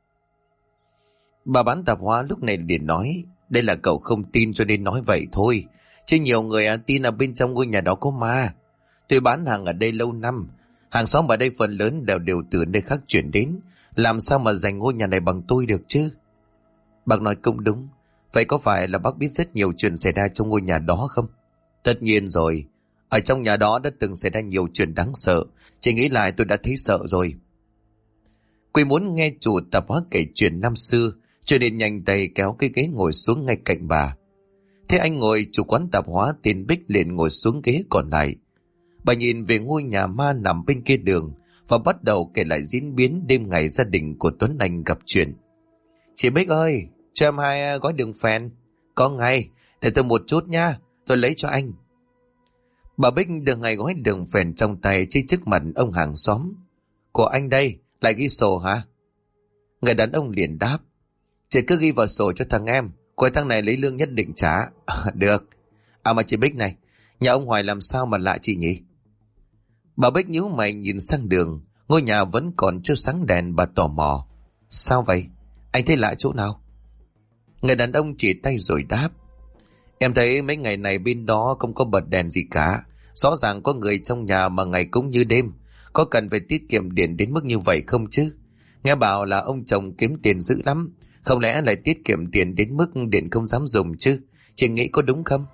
Bà bán tạp hóa lúc này liền nói: Đây là cậu không tin cho nên nói vậy thôi, chứ nhiều người tin ở bên trong ngôi nhà đó có ma. Tôi bán hàng ở đây lâu năm, hàng xóm ở đây phần lớn đều từ nơi khác chuyển đến, làm sao mà giành ngôi nhà này bằng tôi được chứ? Bác nói cũng đúng. Vậy có phải là bác biết rất nhiều chuyện xảy ra trong ngôi nhà đó không? Tất nhiên rồi. Ở trong nhà đó đã từng xảy ra nhiều chuyện đáng sợ. Chỉ nghĩ lại tôi đã thấy sợ rồi. Quý muốn nghe chủ tạp hóa kể chuyện năm xưa, cho nên nhanh tay kéo cái ghế ngồi xuống ngay cạnh bà. Thế anh ngồi, chủ quán tạp hóa tên Bích liền ngồi xuống ghế còn lại. Bà nhìn về ngôi nhà ma nằm bên kia đường và bắt đầu kể lại diễn biến đêm ngày gia đình của Tuấn Anh gặp chuyện. Chị Bích ơi, cho em 2 gói đường phèn. Có ngay, để tôi một chút nha, tôi lấy cho anh. Bà Bích đưa 2 gói đường phèn trong tay trên trước mặt ông hàng xóm. Của anh đây, lại ghi sổ hả? Người đàn ông liền đáp: Chị cứ ghi vào sổ cho thằng em, cuối tháng này lấy lương nhất định trả. Được. Mà chị Bích này, nhà ông Hoài làm sao mà lạ chị nhỉ? Bà Bích nhíu mày nhìn sang đường, ngôi nhà vẫn còn chưa sáng đèn. Bà tò mò: Sao vậy? Anh thấy lạ chỗ nào? Người đàn ông chỉ tay rồi đáp: Em thấy mấy ngày này bên đó không có bật đèn gì cả. Rõ ràng có người trong nhà mà ngày cũng như đêm. Có cần phải tiết kiệm điện đến mức như vậy không chứ? Nghe bảo là ông chồng kiếm tiền dữ lắm, không lẽ lại tiết kiệm tiền đến mức điện không dám dùng chứ? Chị nghĩ có đúng không?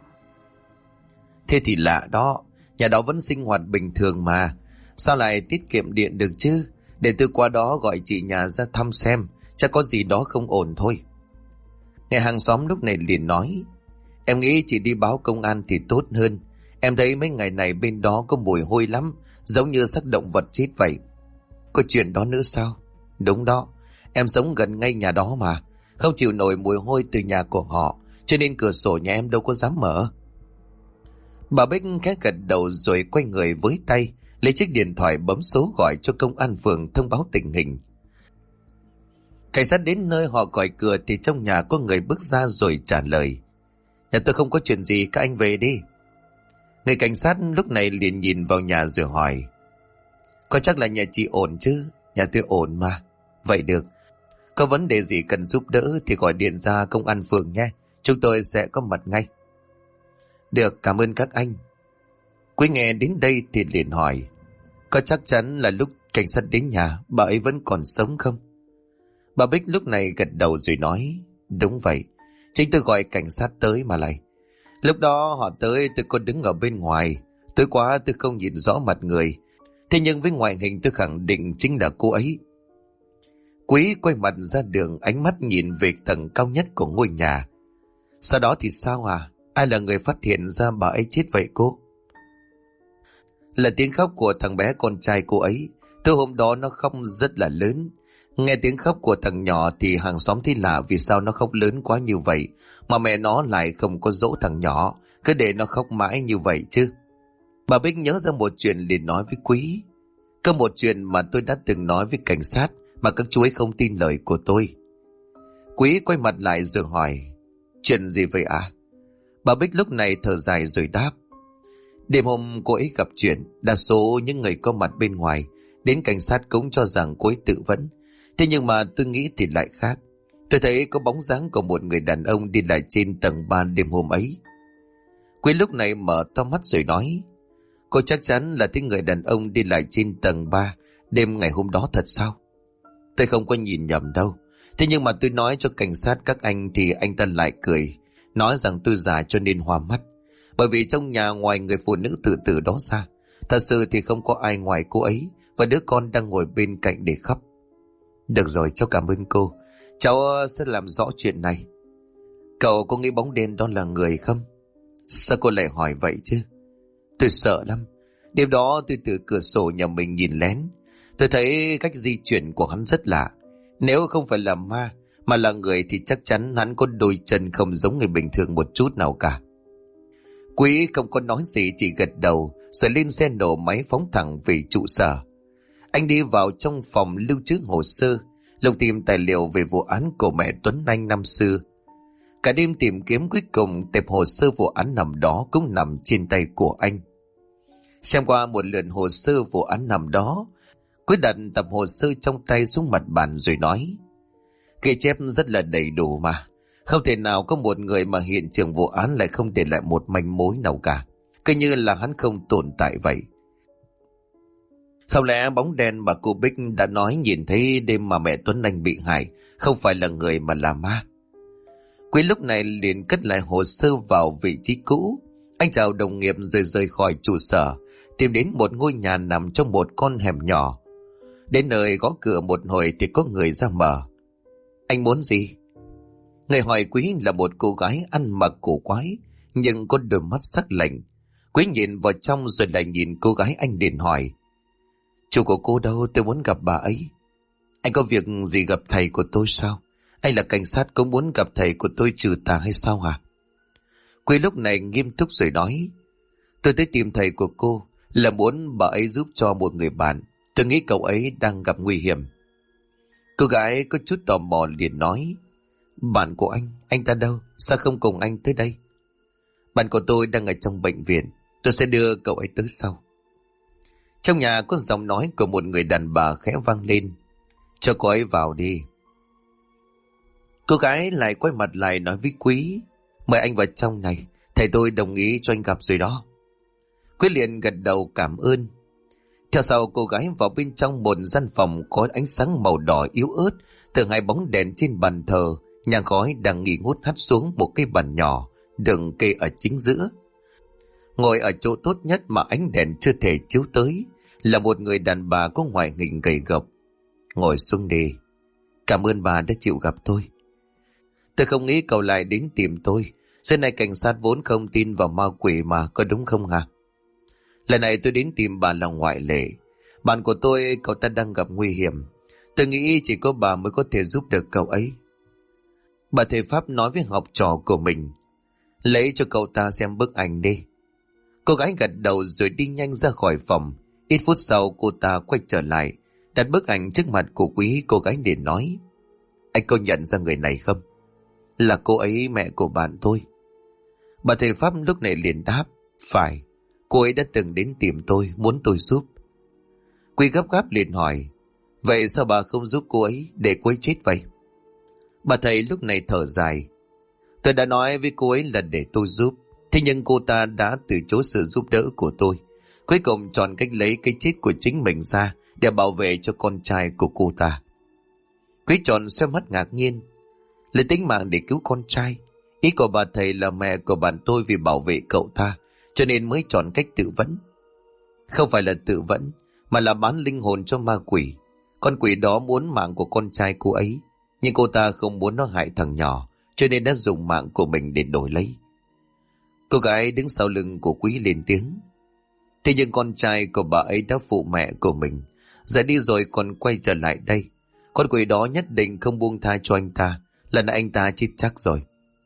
Thế thì lạ đó, nhà đó vẫn sinh hoạt bình thường mà, sao lại tiết kiệm điện được chứ? Để tôi qua đó gọi chị nhà ra thăm xem, chắc có gì đó không ổn thôi. Nghe hàng xóm lúc này liền nói: Em nghĩ chị đi báo công an thì tốt hơn. Em thấy mấy ngày này bên đó có mùi hôi lắm, giống như xác động vật chết vậy. Có chuyện đó nữa sao? Đúng đó, em sống gần ngay nhà đó mà, không chịu nổi mùi hôi từ nhà của họ, cho nên cửa sổ nhà em đâu có dám mở. Bà Bích khẽ gật đầu rồi quay người với tay lấy chiếc điện thoại bấm số gọi cho công an phường thông báo tình hình. Cảnh sát đến nơi họ gọi cửa thì trong nhà có người bước ra rồi trả lời: Nhà tôi không có chuyện gì, các anh về đi. Người cảnh sát lúc này liền nhìn vào nhà rồi hỏi: Có chắc là nhà chị ổn chứ? Nhà tôi ổn mà. Vậy được, có vấn đề gì cần giúp đỡ thì gọi điện ra công an phường nhé, chúng tôi sẽ có mặt ngay. Được, cảm ơn các anh. Quý nghe đến đây thì liền hỏi: Có chắc chắn là lúc cảnh sát đến nhà bà ấy vẫn còn sống không? Bà Bích lúc này gật đầu rồi nói: Đúng vậy, chính tôi gọi cảnh sát tới mà lại. Lúc đó họ tới tôi có đứng ở bên ngoài, tối quá tôi không nhìn rõ mặt người, thế nhưng với ngoại hình tôi khẳng định chính là cô ấy. Quý quay mặt ra đường, ánh mắt nhìn về tầng cao nhất của ngôi nhà. Sau đó thì sao à? Ai là người phát hiện ra bà ấy chết vậy cô? Là tiếng khóc của thằng bé con trai cô ấy. Từ hôm đó nó khóc rất là lớn. Nghe tiếng khóc của thằng nhỏ thì hàng xóm thấy lạ vì sao nó khóc lớn quá như vậy, mà mẹ nó lại không có dỗ thằng nhỏ, cứ để nó khóc mãi như vậy chứ. Bà Bích nhớ ra một chuyện liền nói với Quý: Có một chuyện mà tôi đã từng nói với cảnh sát mà các chú ấy không tin lời của tôi. Quý quay mặt lại rồi hỏi: Chuyện gì vậy à? Bà Bích lúc này thở dài rồi đáp: Đêm hôm cô ấy gặp chuyện, đa số những người có mặt bên ngoài đến cảnh sát cũng cho rằng cô ấy tự vẫn. Thế nhưng mà tôi nghĩ thì lại khác. Tôi thấy có bóng dáng của một người đàn ông đi lại trên tầng 3 đêm hôm ấy. Quý lúc này mở to mắt rồi nói: Cô chắc chắn là thấy người đàn ông đi lại trên tầng 3 đêm ngày hôm đó thật sao? Tôi không có nhìn nhầm đâu. Thế nhưng mà tôi nói cho cảnh sát các anh thì anh ta lại cười, nói rằng tôi già cho nên hoa mắt. Bởi vì trong nhà ngoài người phụ nữ tự tử đó ra, thật sự thì không có ai ngoài cô ấy và đứa con đang ngồi bên cạnh để khóc. Được rồi, cháu cảm ơn cô. Cháu sẽ làm rõ chuyện này. Cậu có nghĩ bóng đen đó là người không? Sao cô lại hỏi vậy chứ? Tôi sợ lắm. Đêm đó tôi từ cửa sổ nhà mình nhìn lén. Tôi thấy cách di chuyển của hắn rất lạ. Nếu không phải là ma mà là người thì chắc chắn hắn có đôi chân không giống người bình thường một chút nào cả. Quý không có nói gì, chỉ gật đầu rồi lên xe nổ máy phóng thẳng về trụ sở. Anh đi vào trong phòng lưu trữ hồ sơ, lục tìm tài liệu về vụ án của mẹ Tuấn Anh năm xưa. Cả đêm tìm kiếm, cuối cùng tập hồ sơ vụ án nằm đó cũng nằm trên tay của anh. Xem qua một lượt hồ sơ vụ án nằm đó, Quý đặt tập hồ sơ trong tay xuống mặt bàn rồi nói: ghi chép rất là đầy đủ mà. Không thể nào có một người mà hiện trường vụ án lại không để lại một manh mối nào cả. Cứ như là hắn không tồn tại vậy. Không lẽ bóng đen mà cô Bích đã nói nhìn thấy đêm mà mẹ Tuấn Anh bị hại không phải là người mà là ma? Quý lúc này liền cất lại hồ sơ vào vị trí cũ. Anh chào đồng nghiệp rồi rời khỏi trụ sở, tìm đến một ngôi nhà nằm trong một con hẻm nhỏ. Đến nơi gõ cửa một hồi thì có người ra mở. Anh muốn gì? Người hỏi Quý là một cô gái ăn mặc cổ quái, nhưng có đôi mắt sắc lạnh. Quý nhìn vào trong rồi lại nhìn cô gái, anh liền hỏi: chủ của cô đâu, tôi muốn gặp bà ấy. Anh có việc gì gặp thầy của tôi sao? Anh là cảnh sát, có muốn gặp thầy của tôi trừ tà hay sao hả? Quý lúc này nghiêm túc rồi nói: tôi tới tìm thầy của cô là muốn bà ấy giúp cho một người bạn. Tôi nghĩ cậu ấy đang gặp nguy hiểm. Cô gái có chút tò mò liền nói: bạn của anh ta đâu? Sao không cùng anh tới đây? Bạn của tôi đang ở trong bệnh viện, tôi sẽ đưa cậu ấy tới sau. Trong nhà có giọng nói của một người đàn bà khẽ vang lên: cho cô ấy vào đi. Cô gái lại quay mặt lại nói với Quý: mời anh vào trong này, thầy tôi đồng ý cho anh gặp rồi đó. Quý liền gật đầu cảm ơn. Theo sau cô gái vào bên trong một gian phòng có ánh sáng màu đỏ yếu ớt từ hai bóng đèn trên bàn thờ. Nhang khói đang nghi ngút hắt xuống một cái bàn nhỏ đựng kê ở chính giữa. Ngồi ở chỗ tốt nhất mà ánh đèn chưa thể chiếu tới là một người đàn bà có ngoại hình gầy gộc. Ngồi xuống đi. Cảm ơn bà đã chịu gặp tôi. Tôi không nghĩ cậu lại đến tìm tôi. Xưa này cảnh sát vốn không tin vào ma quỷ mà, có đúng không hả? Lần này tôi đến tìm bà là ngoại lệ. Bạn của tôi, cậu ta đang gặp nguy hiểm. Tôi nghĩ chỉ có bà mới có thể giúp được cậu ấy. Bà thầy Pháp nói với học trò của mình: lấy cho cậu ta xem bức ảnh đi. Cô gái gật đầu rồi đi nhanh ra khỏi phòng. Ít phút sau cô ta quay trở lại, đặt bức ảnh trước mặt của Quý. Cô gái liền nói: anh có nhận ra người này không? Là cô ấy, mẹ của bạn tôi. Bà thầy Pháp lúc này liền đáp: phải, cô ấy đã từng đến tìm tôi, muốn tôi giúp. Quý gấp gáp liền hỏi: vậy sao bà không giúp cô ấy, để cô ấy chết vậy? Bà thầy lúc này thở dài: tôi đã nói với cô ấy là để tôi giúp, thế nhưng cô ta đã từ chối sự giúp đỡ của tôi. Cuối cùng chọn cách lấy cái chết của chính mình ra để bảo vệ cho con trai của cô ta. Quý chọn xoay mắt ngạc nhiên: lấy tính mạng để cứu con trai? Ý của bà thầy là mẹ của bạn tôi vì bảo vệ cậu ta cho nên mới chọn cách tự vẫn. Không phải là tự vẫn, mà là bán linh hồn cho ma quỷ. Con quỷ đó muốn mạng của con trai cô ấy, nhưng cô ta không muốn nó hại thằng nhỏ, cho nên đã dùng mạng của mình để đổi lấy. Cô gái đứng sau lưng của Quý lên tiếng: thế nhưng con trai của bà ấy đã phụ mẹ của mình, giờ đi rồi còn quay trở lại đây. Con quỷ đó nhất định không buông tha cho anh ta, lần này anh ta chết chắc rồi.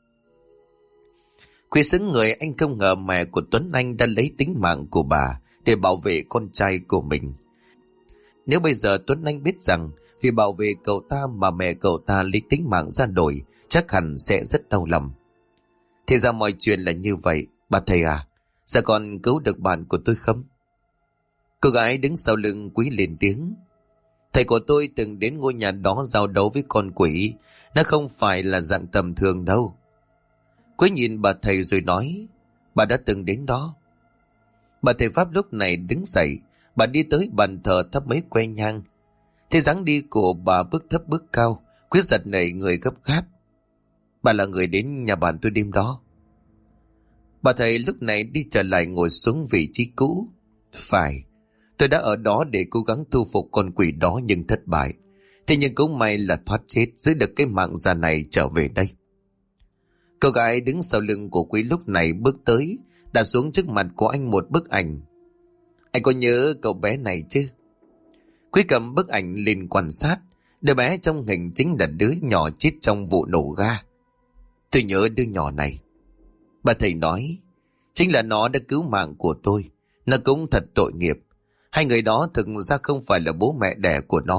Quý xứng người, anh không ngờ mẹ của Tuấn Anh đã lấy tính mạng của bà để bảo vệ con trai của mình. Nếu bây giờ Tuấn Anh biết rằng vì bảo vệ cậu ta mà mẹ cậu ta lấy tính mạng ra đổi, chắc hẳn sẽ rất đau lòng. Thì ra mọi chuyện là như vậy, bà thầy à, sao còn cứu được bạn của tôi không? Cô gái đứng sau lưng Quý lên tiếng: thầy của tôi từng đến ngôi nhà đó giao đấu với con quỷ, nó không phải là dạng tầm thường đâu. Quý nhìn bà thầy rồi nói: bà đã từng đến đó. Bà thầy Pháp lúc này đứng dậy, bà đi tới bàn thờ thắp mấy que nhang. Thế dáng đi của bà bước thấp bước cao, Quý giật nảy người gấp gáp: bà là người đến nhà bạn tôi đêm đó? Bà thầy lúc này đi trở lại ngồi xuống vị trí cũ: phải, tôi đã ở đó để cố gắng thu phục con quỷ đó nhưng thất bại. Thế nhưng cũng may là thoát chết, giữ được cái mạng già này trở về đây. Cô gái đứng sau lưng của Quý lúc này bước tới, đặt xuống trước mặt của anh một bức ảnh. Anh có nhớ cậu bé này chứ? Quý cầm bức ảnh lên quan sát. Đứa bé trong hình chính là đứa nhỏ chết trong vụ nổ ga. Tôi nhớ đứa nhỏ này. Bà thầy nói: chính là nó đã cứu mạng của tôi. Nó cũng thật tội nghiệp. Hai người đó thực ra không phải là bố mẹ đẻ của nó.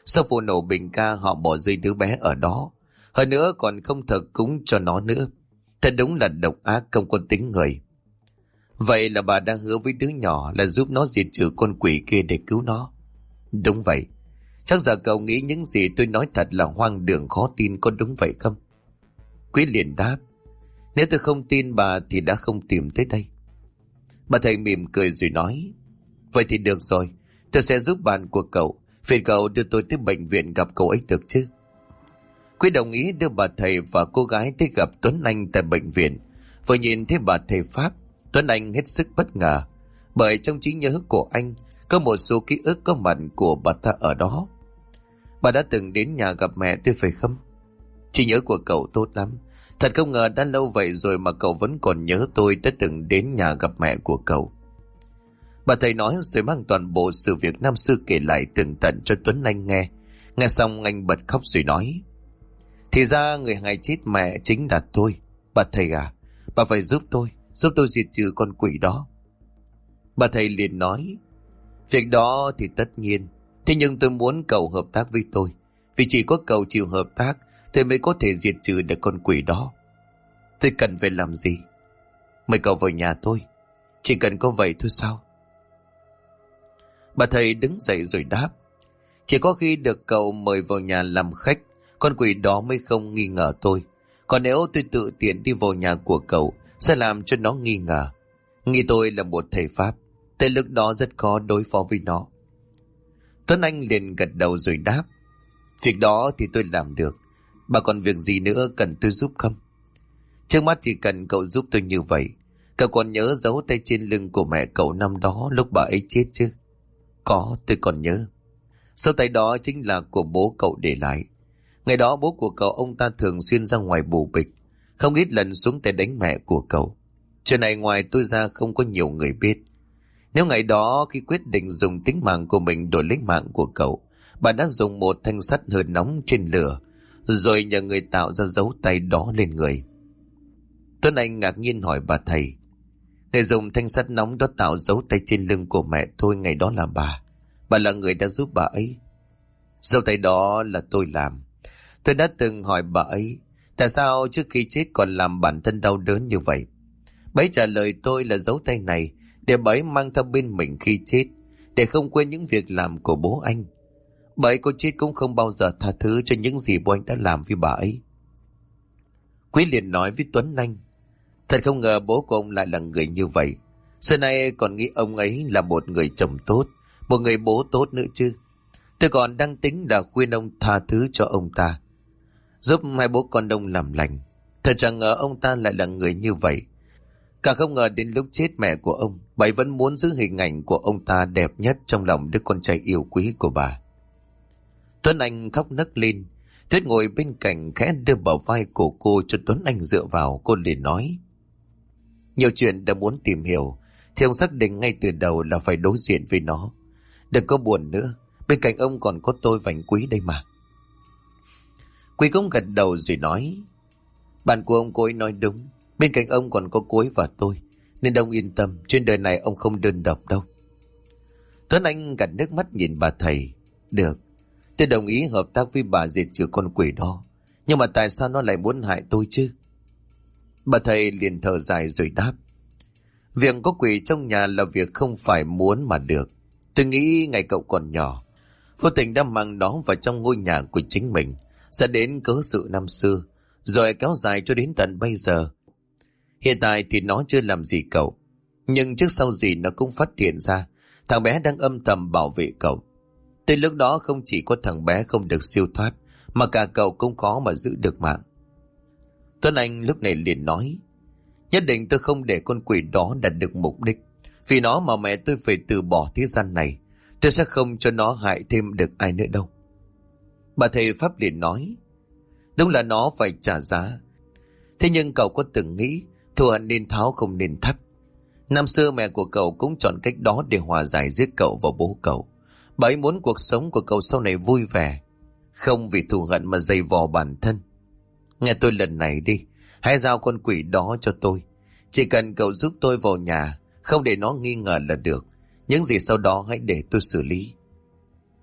Sau vụ nổ bình ca họ bỏ rơi đứa bé ở đó. Hơn nữa còn không thờ cúng cho nó nữa. Thật đúng là độc ác không có tính người. Vậy là bà đang hứa với đứa nhỏ là giúp nó diệt trừ con quỷ kia để cứu nó. Đúng vậy. Chắc giờ cậu nghĩ những gì tôi nói thật là hoang đường khó tin, có đúng vậy không? Quý liền đáp. Nếu tôi không tin bà thì đã không tìm tới đây. Bà thầy mỉm cười rồi nói. Vậy thì được rồi, tôi sẽ giúp bạn của cậu. Phiền cậu đưa tôi tới bệnh viện gặp cậu ấy được chứ? Quý đồng ý đưa bà thầy và cô gái tới gặp Tuấn Anh tại bệnh viện. Vừa nhìn thấy bà thầy Pháp, Tuấn Anh hết sức bất ngờ. Bởi trong trí nhớ của anh có một số ký ức có mặt của bà ta ở đó. Bà đã từng đến nhà gặp mẹ tôi phải không? Trí nhớ của cậu tốt lắm. Thật không ngờ đã lâu vậy rồi mà cậu vẫn còn nhớ tôi đã từng đến nhà gặp mẹ của cậu. Bà thầy nói rồi mang toàn bộ sự việc năm xưa kể lại tường tận cho Tuấn Anh nghe. Nghe xong anh bật khóc rồi nói. Thì ra người hại chết mẹ chính là tôi. Bà thầy à, bà phải giúp tôi diệt trừ con quỷ đó. Bà thầy liền nói. Việc đó thì tất nhiên. Thế nhưng tôi muốn cậu hợp tác với tôi. Vì chỉ có cậu chịu hợp tác tôi mới có thể diệt trừ được con quỷ đó. Tôi cần phải làm gì? Mời cậu vào nhà tôi. Chỉ cần có vậy thôi sao? Bà thầy đứng dậy rồi đáp. Chỉ có khi được cậu mời vào nhà làm khách, con quỷ đó mới không nghi ngờ tôi. Còn nếu tôi tự tiện đi vào nhà của cậu sẽ làm cho nó nghi ngờ. Nghĩ tôi là một thầy Pháp, tới lúc đó rất khó đối phó với nó. Tuấn Anh liền gật đầu rồi đáp. Việc đó thì tôi làm được. Bà còn việc gì nữa cần tôi giúp không? Trước mắt chỉ cần cậu giúp tôi như vậy. Cậu còn nhớ dấu tay trên lưng của mẹ cậu năm đó lúc bà ấy chết chứ? Có, tôi còn nhớ. Dấu tay đó chính là của bố cậu để lại. Ngày đó bố của cậu ông ta thường xuyên ra ngoài bù bịch, không ít lần xuống tay đánh mẹ của cậu. Chuyện này ngoài tôi ra không có nhiều người biết. Nếu ngày đó khi quyết định dùng tính mạng của mình đổi lấy mạng của cậu, bà đã dùng một thanh sắt hơi nóng trên lửa, rồi nhờ người tạo ra dấu tay đó lên người. Tuấn Anh ngạc nhiên hỏi bà thầy. Người dùng thanh sắt nóng đó tạo dấu tay trên lưng của mẹ tôi ngày đó là bà. Bà là người đã giúp bà ấy. Dấu tay đó là tôi làm. Tôi đã từng hỏi bà ấy tại sao trước khi chết còn làm bản thân đau đớn như vậy. Bà ấy trả lời tôi là dấu tay này để bà ấy mang theo bên mình khi chết, để không quên những việc làm của bố anh. Bà ấy có chết cũng không bao giờ tha thứ cho những gì bố anh đã làm với bà ấy. Quý liền nói với Tuấn Anh. Thật không ngờ bố của ông lại là người như vậy. Xưa nay còn nghĩ ông ấy là một người chồng tốt, một người bố tốt nữa chứ. Tôi còn đang tính là khuyên ông tha thứ cho ông ta, giúp hai bố con ông làm lành. Thật chẳng ngờ ông ta lại là người như vậy. Cả không ngờ đến lúc chết mẹ của ông, bà ấy vẫn muốn giữ hình ảnh của ông ta đẹp nhất trong lòng đứa con trai yêu quý của bà. Tuấn Anh khóc nấc lên. Tuyết ngồi bên cạnh khẽ đưa bờ vai của cô cho Tuấn Anh dựa vào. Cô liền nói. Nhiều chuyện đã muốn tìm hiểu thì ông xác định ngay từ đầu là phải đối diện với nó. Đừng có buồn nữa, bên cạnh ông còn có tôi và anh Quý đây mà. Quý cũng gật đầu rồi nói. Bạn của ông cô ấy nói đúng, bên cạnh ông còn có cô ấy và tôi, nên ông yên tâm, trên đời này ông không đơn độc đâu. Tuấn Anh gạt nước mắt nhìn bà thầy. Được, tôi đồng ý hợp tác với bà diệt trừ con quỷ đó, nhưng mà tại sao nó lại muốn hại tôi chứ? Bà thầy liền thở dài rồi đáp. Việc có quỷ trong nhà là việc không phải muốn mà được. Tôi nghĩ ngày cậu còn nhỏ, vô tình đã mang nó vào trong ngôi nhà của chính mình, sẽ đến cớ sự năm xưa, rồi kéo dài cho đến tận bây giờ. Hiện tại thì nó chưa làm gì cậu, nhưng trước sau gì nó cũng phát hiện ra thằng bé đang âm thầm bảo vệ cậu. Tới lúc đó không chỉ có thằng bé không được siêu thoát, mà cả cậu cũng khó mà giữ được mạng. Tuấn Anh lúc này liền nói. Nhất định tôi không để con quỷ đó đạt được mục đích. Vì nó mà mẹ tôi phải từ bỏ thế gian này. Tôi sẽ không cho nó hại thêm được ai nữa đâu. Bà thầy Pháp liền nói. Đúng là nó phải trả giá. Thế nhưng cậu có từng nghĩ thù hận nên tháo không nên thắt? Năm xưa mẹ của cậu cũng chọn cách đó để hòa giải giữa cậu và bố cậu. Bà ấy muốn cuộc sống của cậu sau này vui vẻ, không vì thù hận mà dày vò bản thân. Nghe tôi lần này đi, hãy giao con quỷ đó cho tôi. Chỉ cần cậu giúp tôi vào nhà, không để nó nghi ngờ là được. Những gì sau đó hãy để tôi xử lý.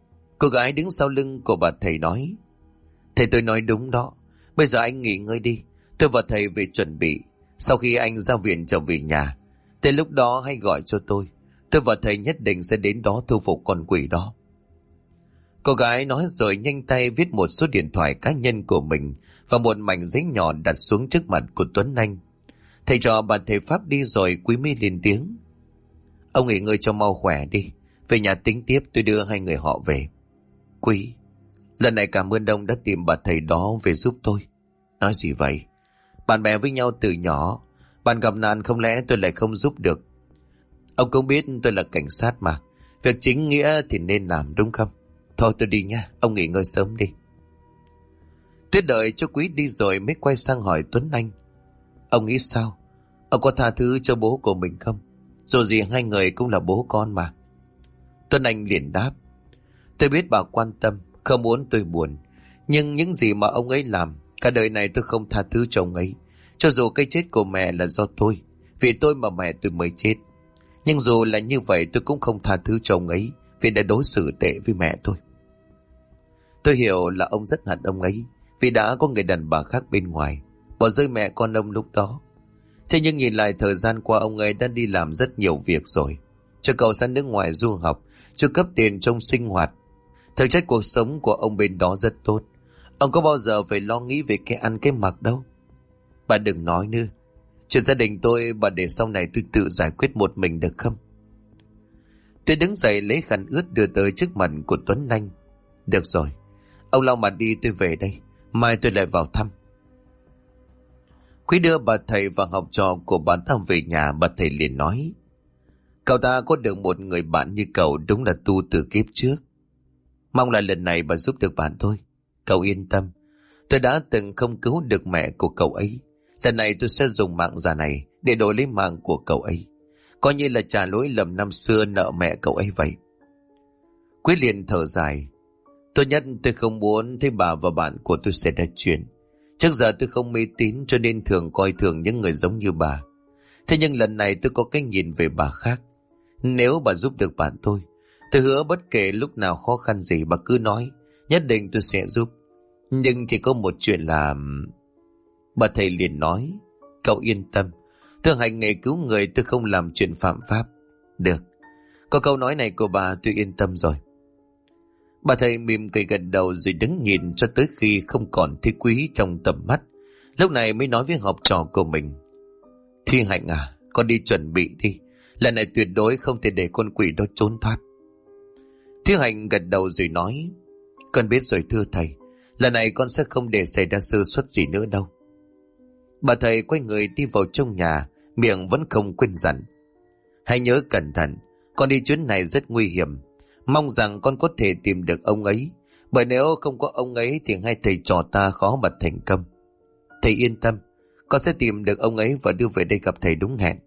Cô gái đứng sau lưng của bà thầy nói: Thầy, tôi nói đúng đó. Bây giờ anh nghỉ ngơi đi. Tôi và thầy về chuẩn bị. Sau khi anh ra viện trở về nhà, tới lúc đó hãy gọi cho tôi. Tôi và thầy nhất định sẽ đến đó thu phục con quỷ đó. Cô gái nói rồi nhanh tay viết một số điện thoại cá nhân của mình và một mảnh giấy nhỏ đặt xuống trước mặt của Tuấn Anh. Thầy trò bà thầy Pháp đi rồi, Quý mới lên tiếng: Ông nghỉ ngơi cho mau khỏe đi. Về nhà tính tiếp, tôi đưa hai người họ về. Quý, lần này cảm ơn ông đã tìm bà thầy đó về giúp tôi. Nói gì vậy? Bạn bè với nhau từ nhỏ, bạn gặp nạn không lẽ tôi lại không giúp được? Ông cũng biết tôi là cảnh sát mà. Việc chính nghĩa thì nên làm, đúng không? Thôi tôi đi nha, ông nghỉ ngơi sớm đi. Tuyết đợi cho Quý đi rồi mới quay sang hỏi Tuấn Anh: Ông nghĩ sao? Ông có tha thứ cho bố của mình không? Dù gì hai người cũng là bố con mà. Tuấn Anh liền đáp: Tôi biết bà quan tâm, không muốn tôi buồn. Nhưng những gì mà ông ấy làm, cả đời này tôi không tha thứ cho ông ấy. Cho dù cái chết của mẹ là do tôi, vì tôi mà mẹ tôi mới chết. Nhưng dù là như vậy, tôi cũng không tha thứ cho ông ấy, vì đã đối xử tệ với mẹ tôi. Tôi hiểu là ông rất hận ông ấy, vì đã có người đàn bà khác bên ngoài, bỏ rơi mẹ con ông lúc đó. Thế nhưng nhìn lại thời gian qua, ông ấy đã đi làm rất nhiều việc rồi, cho cậu sang nước ngoài du học, cho cấp tiền trong sinh hoạt. Thực chất cuộc sống của ông bên đó rất tốt. Ông có bao giờ phải lo nghĩ về cái ăn cái mặc đâu. Bà đừng nói nữa. Chuyện gia đình tôi bà để sau này tôi tự giải quyết một mình được không? Tôi đứng dậy lấy khăn ướt đưa tới trước mặt của Tuấn Anh. Được rồi, ông lau mặt đi, tôi về đây. Mai tôi lại vào thăm. Quý đưa bà thầy và học trò của bà ta về nhà. Bà thầy liền nói: Cậu ta có được một người bạn như cậu đúng là tu từ kiếp trước. Mong là lần này bà giúp được bạn tôi. Cậu yên tâm, tôi đã từng không cứu được mẹ của cậu ấy. Lần này tôi sẽ dùng mạng già này để đổi lấy mạng của cậu ấy, coi như là trả lỗi lầm năm xưa nợ mẹ cậu ấy vậy. Quý liền thở dài: Tốt nhất tôi không muốn thấy bà và bạn của tôi xảy ra chuyện. Trước giờ tôi không mê tín cho nên thường coi thường những người giống như bà. Thế nhưng lần này tôi có cái nhìn về bà khác. Nếu bà giúp được bạn tôi hứa bất kể lúc nào khó khăn gì bà cứ nói, nhất định tôi sẽ giúp. Nhưng chỉ có một chuyện là... Bà thầy liền nói: Cậu yên tâm, tôi hành nghề cứu người, tôi không làm chuyện phạm pháp. Được, có câu nói này của bà tôi yên tâm rồi. Bà thầy mỉm cười gật đầu rồi đứng nhìn cho tới khi không còn thấy Quý trong tầm mắt. Lúc này mới nói với học trò của mình: Thi Hạnh à, con đi chuẩn bị đi. Lần này tuyệt đối không thể để con quỷ đó trốn thoát. Thi Hạnh gật đầu rồi nói: Con biết rồi thưa thầy. Lần này con sẽ không để xảy ra sơ suất gì nữa đâu. Bà thầy quay người đi vào trong nhà, miệng vẫn không quên dặn: Hãy nhớ cẩn thận, con đi chuyến này rất nguy hiểm. Mong rằng con có thể tìm được ông ấy, bởi nếu không có ông ấy thì hai thầy trò ta khó mà thành công. Thầy yên tâm, con sẽ tìm được ông ấy và đưa về đây gặp thầy đúng hẹn.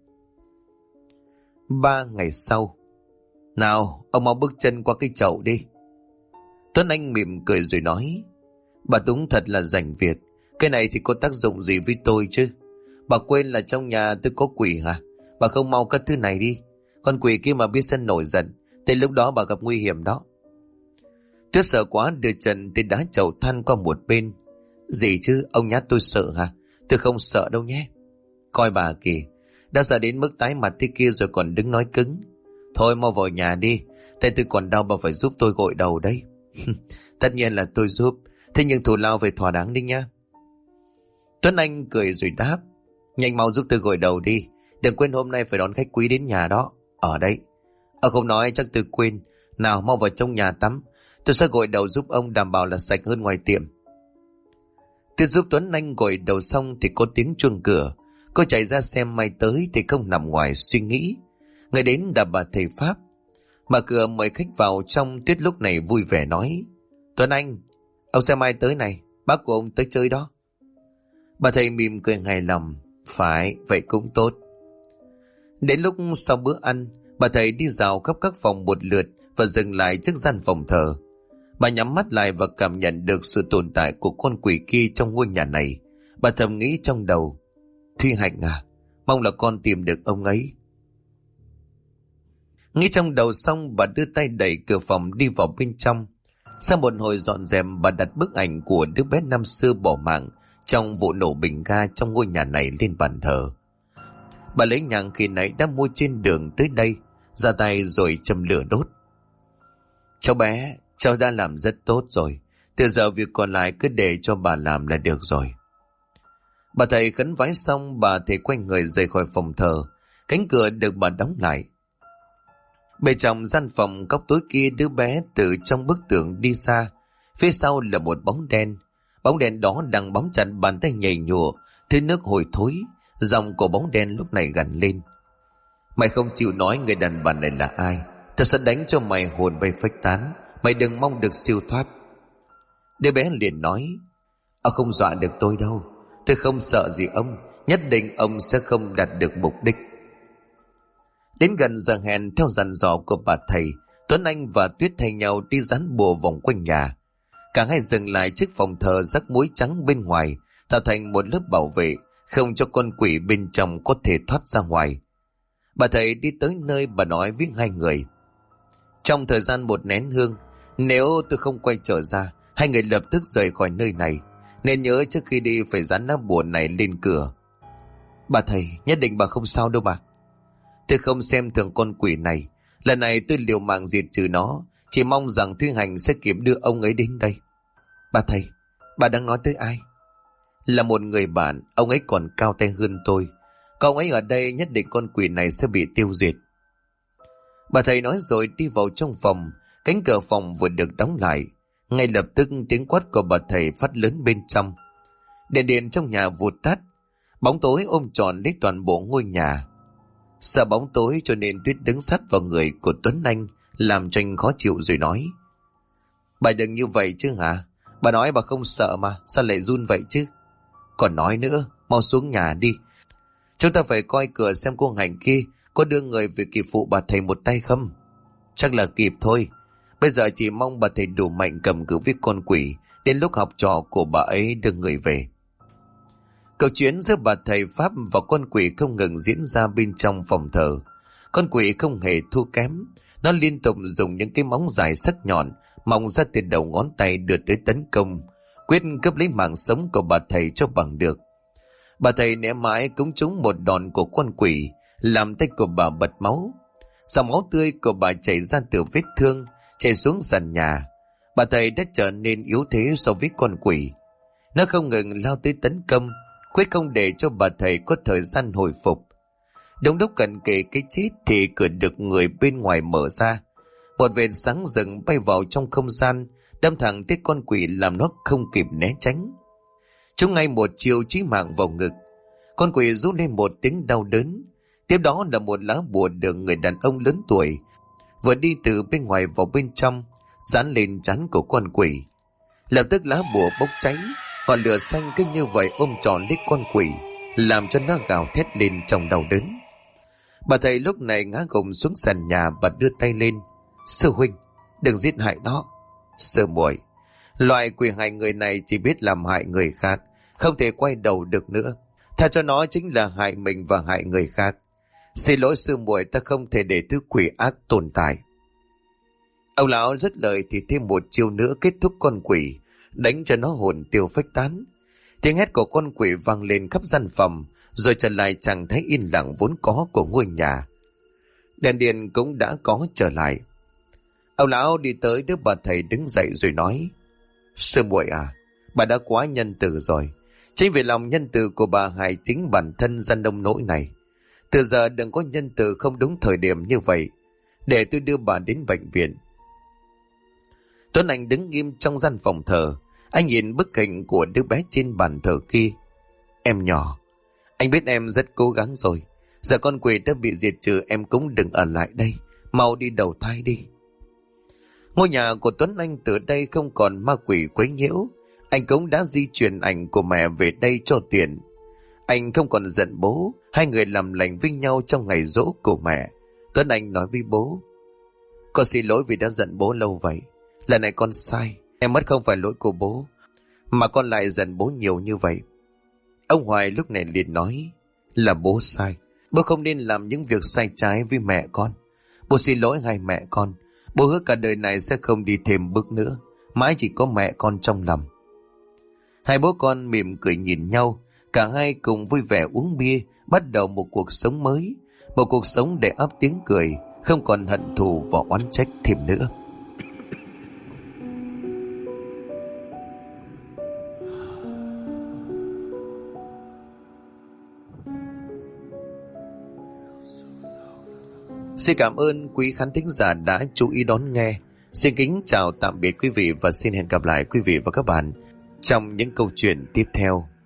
3 ngày sau. Nào, ông mau bước chân qua cái chậu đi. Tuấn Anh mỉm cười rồi nói: Bà Túng thật là rảnh việc. Cái này thì có tác dụng gì với tôi chứ? Bà quên là trong nhà tôi có quỷ hả? Bà không mau cất thứ này đi. Con quỷ kia mà biết sân nổi giận thì lúc đó bà gặp nguy hiểm đó. Tuyết sợ quá đưa chân thì đá chậu than qua một bên. Gì chứ, ông nhát tôi sợ hả? Tôi không sợ đâu nhé. Coi bà kìa, đã sợ đến mức tái mặt thế kia rồi còn đứng nói cứng. Thôi mau vào nhà đi, tay tôi còn đau, bà phải giúp tôi gội đầu đấy. Tất nhiên là tôi giúp, thế nhưng thù lao phải thỏa đáng đi nha. Tuấn Anh cười rồi đáp: Nhanh mau giúp tôi gội đầu đi. Đừng quên hôm nay phải đón khách quý đến nhà đó. Ở đây. Không nói chắc tôi quên. Nào mau vào trong nhà tắm. Tôi sẽ gội đầu giúp ông, đảm bảo là sạch hơn ngoài tiệm. Tuyết giúp Tuấn Anh gội đầu xong thì có tiếng chuông cửa. Cô chạy ra xem may tới thì không nằm ngoài suy nghĩ. Người đến là bà thầy Pháp. Mở cửa mời khách vào trong. Tuyết lúc này vui vẻ nói: Tuấn Anh, ông xem mai tới này, bác của ông tới chơi đó. Bà thầy mỉm cười hài lòng: Phải, vậy cũng tốt. Đến lúc sau bữa ăn, bà thầy đi dạo khắp các phòng một lượt và dừng lại trước gian phòng thờ. Bà nhắm mắt lại và cảm nhận được sự tồn tại của con quỷ kia trong ngôi nhà này. Bà thầm nghĩ trong đầu: Thi Hạnh à, mong là con tìm được ông ấy. Nghĩ trong đầu xong, bà đưa tay đẩy cửa phòng đi vào bên trong. Sau một hồi dọn dẹp, bà đặt bức ảnh của đứa bé năm xưa bỏ mạng trong vụ nổ bình ga trong ngôi nhà này lên bàn thờ. Bà lấy nhang khi nãy đã mua trên đường tới đây, ra tay rồi châm lửa đốt. Cháu bé, cháu đã làm rất tốt rồi. Từ giờ việc còn lại cứ để cho bà làm là được rồi. Bà thầy khấn vái xong, bà thầy quay người rời khỏi phòng thờ. Cánh cửa được bà đóng lại. Bên trong gian phòng góc tối kia, đứa bé từ trong bức tường đi xa. Phía sau là một bóng đen. Bóng đen đó đang bám chặt bàn tay nhầy nhụa, thứ nước hôi thối. Dòng của bóng đen lúc này gằn lên. Mày không chịu nói người đàn bà này là ai? Tao sẽ đánh cho mày hồn bay phách tán. Mày đừng mong được siêu thoát. Đứa bé liền nói, ông không dọa được tôi đâu. Tôi không sợ gì ông. Nhất định ông sẽ không đạt được mục đích. Đến gần giờ hẹn, theo dặn dò của bà thầy, Tuấn Anh và Tuyết thay nhau đi dán bùa vòng quanh nhà. Cả hai dừng lại trước phòng thờ rắc muối trắng bên ngoài, tạo thành một lớp bảo vệ, không cho con quỷ bên trong có thể thoát ra ngoài. Bà thầy đi tới nơi, bà nói với hai người, trong thời gian 1 nén hương, nếu tôi không quay trở ra, hai người lập tức rời khỏi nơi này. Nên nhớ trước khi đi phải dán lá bùa này lên cửa. Bà thầy, nhất định bà không sao đâu mà. Tôi không xem thường con quỷ này. Lần này tôi liều mạng diệt trừ nó, chỉ mong rằng Thúy Hành sẽ kịp đưa ông ấy đến đây. Bà thầy, bà đang nói tới ai? Là một người bạn, ông ấy còn cao tay hơn tôi. Có ông ấy ở đây, nhất định con quỷ này sẽ bị tiêu diệt. Bà thầy nói rồi đi vào trong phòng. Cánh cửa phòng vừa được đóng lại, ngay lập tức tiếng quát của bà thầy phát lớn bên trong. Đèn điện trong nhà vụt tắt, bóng tối ôm trọn lấy toàn bộ ngôi nhà. Sợ bóng tối cho nên Tuyết đứng sát vào người của Tuấn Anh, làm cho anh khó chịu rồi nói, bà đừng như vậy chứ hả? Bà nói bà không sợ mà, sao lại run vậy chứ? Còn nói nữa, mau xuống nhà đi. Chúng ta phải coi cửa xem cô Hạnh kia có đưa người về kịp phụ bà thầy một tay không. Chắc là kịp thôi. Bây giờ chỉ mong bà thầy đủ mạnh cầm cự với con quỷ, đến lúc học trò của bà ấy đưa người về. Câu chuyện giữa bà thầy Pháp và con quỷ không ngừng diễn ra bên trong phòng thờ. Con quỷ không hề thua kém. Nó liên tục dùng những cái móng dài sắc nhọn mọc ra từ đầu ngón tay đưa tới tấn công, quyết cướp lấy mạng sống của bà thầy cho bằng được. Bà thầy né mãi cũng trúng một đòn của con quỷ, làm tay của bà bật máu. Dòng máu tươi của bà chảy ra từ vết thương, chảy xuống sàn nhà. Bà thầy đã trở nên yếu thế so với con quỷ. Nó không ngừng lao tới tấn công, quyết không để cho bà thầy có thời gian hồi phục. Đúng lúc cận kề cái chết thì cửa được người bên ngoài mở ra. Một vệt sáng rừng bay vào trong không gian, đâm thẳng tới con quỷ làm nó không kịp né tránh. Trúng ngay một chiêu chí mạng vào ngực. Con quỷ rú lên một tiếng đau đớn. Tiếp đó là một lá bùa được người đàn ông lớn tuổi vừa đi từ bên ngoài vào bên trong dán lên trán của con quỷ. Lập tức lá bùa bốc cháy, ngọn lửa xanh cứ như vậy ôm trọn lấy con quỷ, làm cho nó gào thét lên trong đau đớn. Bà thầy lúc này ngã gục xuống sàn nhà và đưa tay lên. Sư huynh, đừng giết hại nó. Sư muội, loại quỷ hại người này chỉ biết làm hại người khác, không thể quay đầu được nữa. Tha cho nó chính là hại mình và hại người khác. Xin lỗi sư muội, ta không thể để thứ quỷ ác tồn tại. Ông lão dứt lời thì thêm một chiêu nữa kết thúc con quỷ, đánh cho nó hồn tiêu phách tán. Tiếng hét của con quỷ vang lên khắp gian phòng, rồi trở lại trạng thái yên lặng vốn có của ngôi nhà. Đèn điện cũng đã có trở lại. Ông lão đi tới đứa bà thầy đứng dậy rồi nói, sư muội à, bà đã quá nhân từ rồi. Chính vì lòng nhân từ của bà hại chính bản thân ra nông nỗi này. Từ giờ đừng có nhân từ không đúng thời điểm như vậy, để tôi đưa bà đến bệnh viện. Tuấn Anh đứng nghiêm trong gian phòng thờ. Anh nhìn bức hình của đứa bé trên bàn thờ kia. Em nhỏ, anh biết em rất cố gắng rồi. Giờ con quỷ đã bị diệt trừ, em cũng đừng ở lại đây, mau đi đầu thai đi. Ngôi nhà của Tuấn Anh từ đây không còn ma quỷ quấy nhiễu. Anh cũng đã di chuyển ảnh của mẹ về đây cho tiền. Anh không còn giận bố. Hai người làm lành với nhau trong ngày giỗ của mẹ. Tuấn Anh nói với bố, con xin lỗi vì đã giận bố lâu vậy. Lần này con sai. Em mất không phải lỗi của bố, mà con lại giận bố nhiều như vậy. Ông Hoài lúc này liền nói, là bố sai. Bố không nên làm những việc sai trái với mẹ con. Bố xin lỗi hai mẹ con. Bố hứa cả đời này sẽ không đi thêm bước nữa. mãi chỉ có mẹ con trong lòng. Hai bố con mỉm cười nhìn nhau, cả hai cùng vui vẻ uống bia, bắt đầu một cuộc sống mới, một cuộc sống đầy ắp tiếng cười, không còn hận thù và oán trách thêm nữa. Xin cảm ơn quý khán thính giả đã chú ý đón nghe. Xin kính chào tạm biệt quý vị và xin hẹn gặp lại quý vị và các bạn trong những câu chuyện tiếp theo.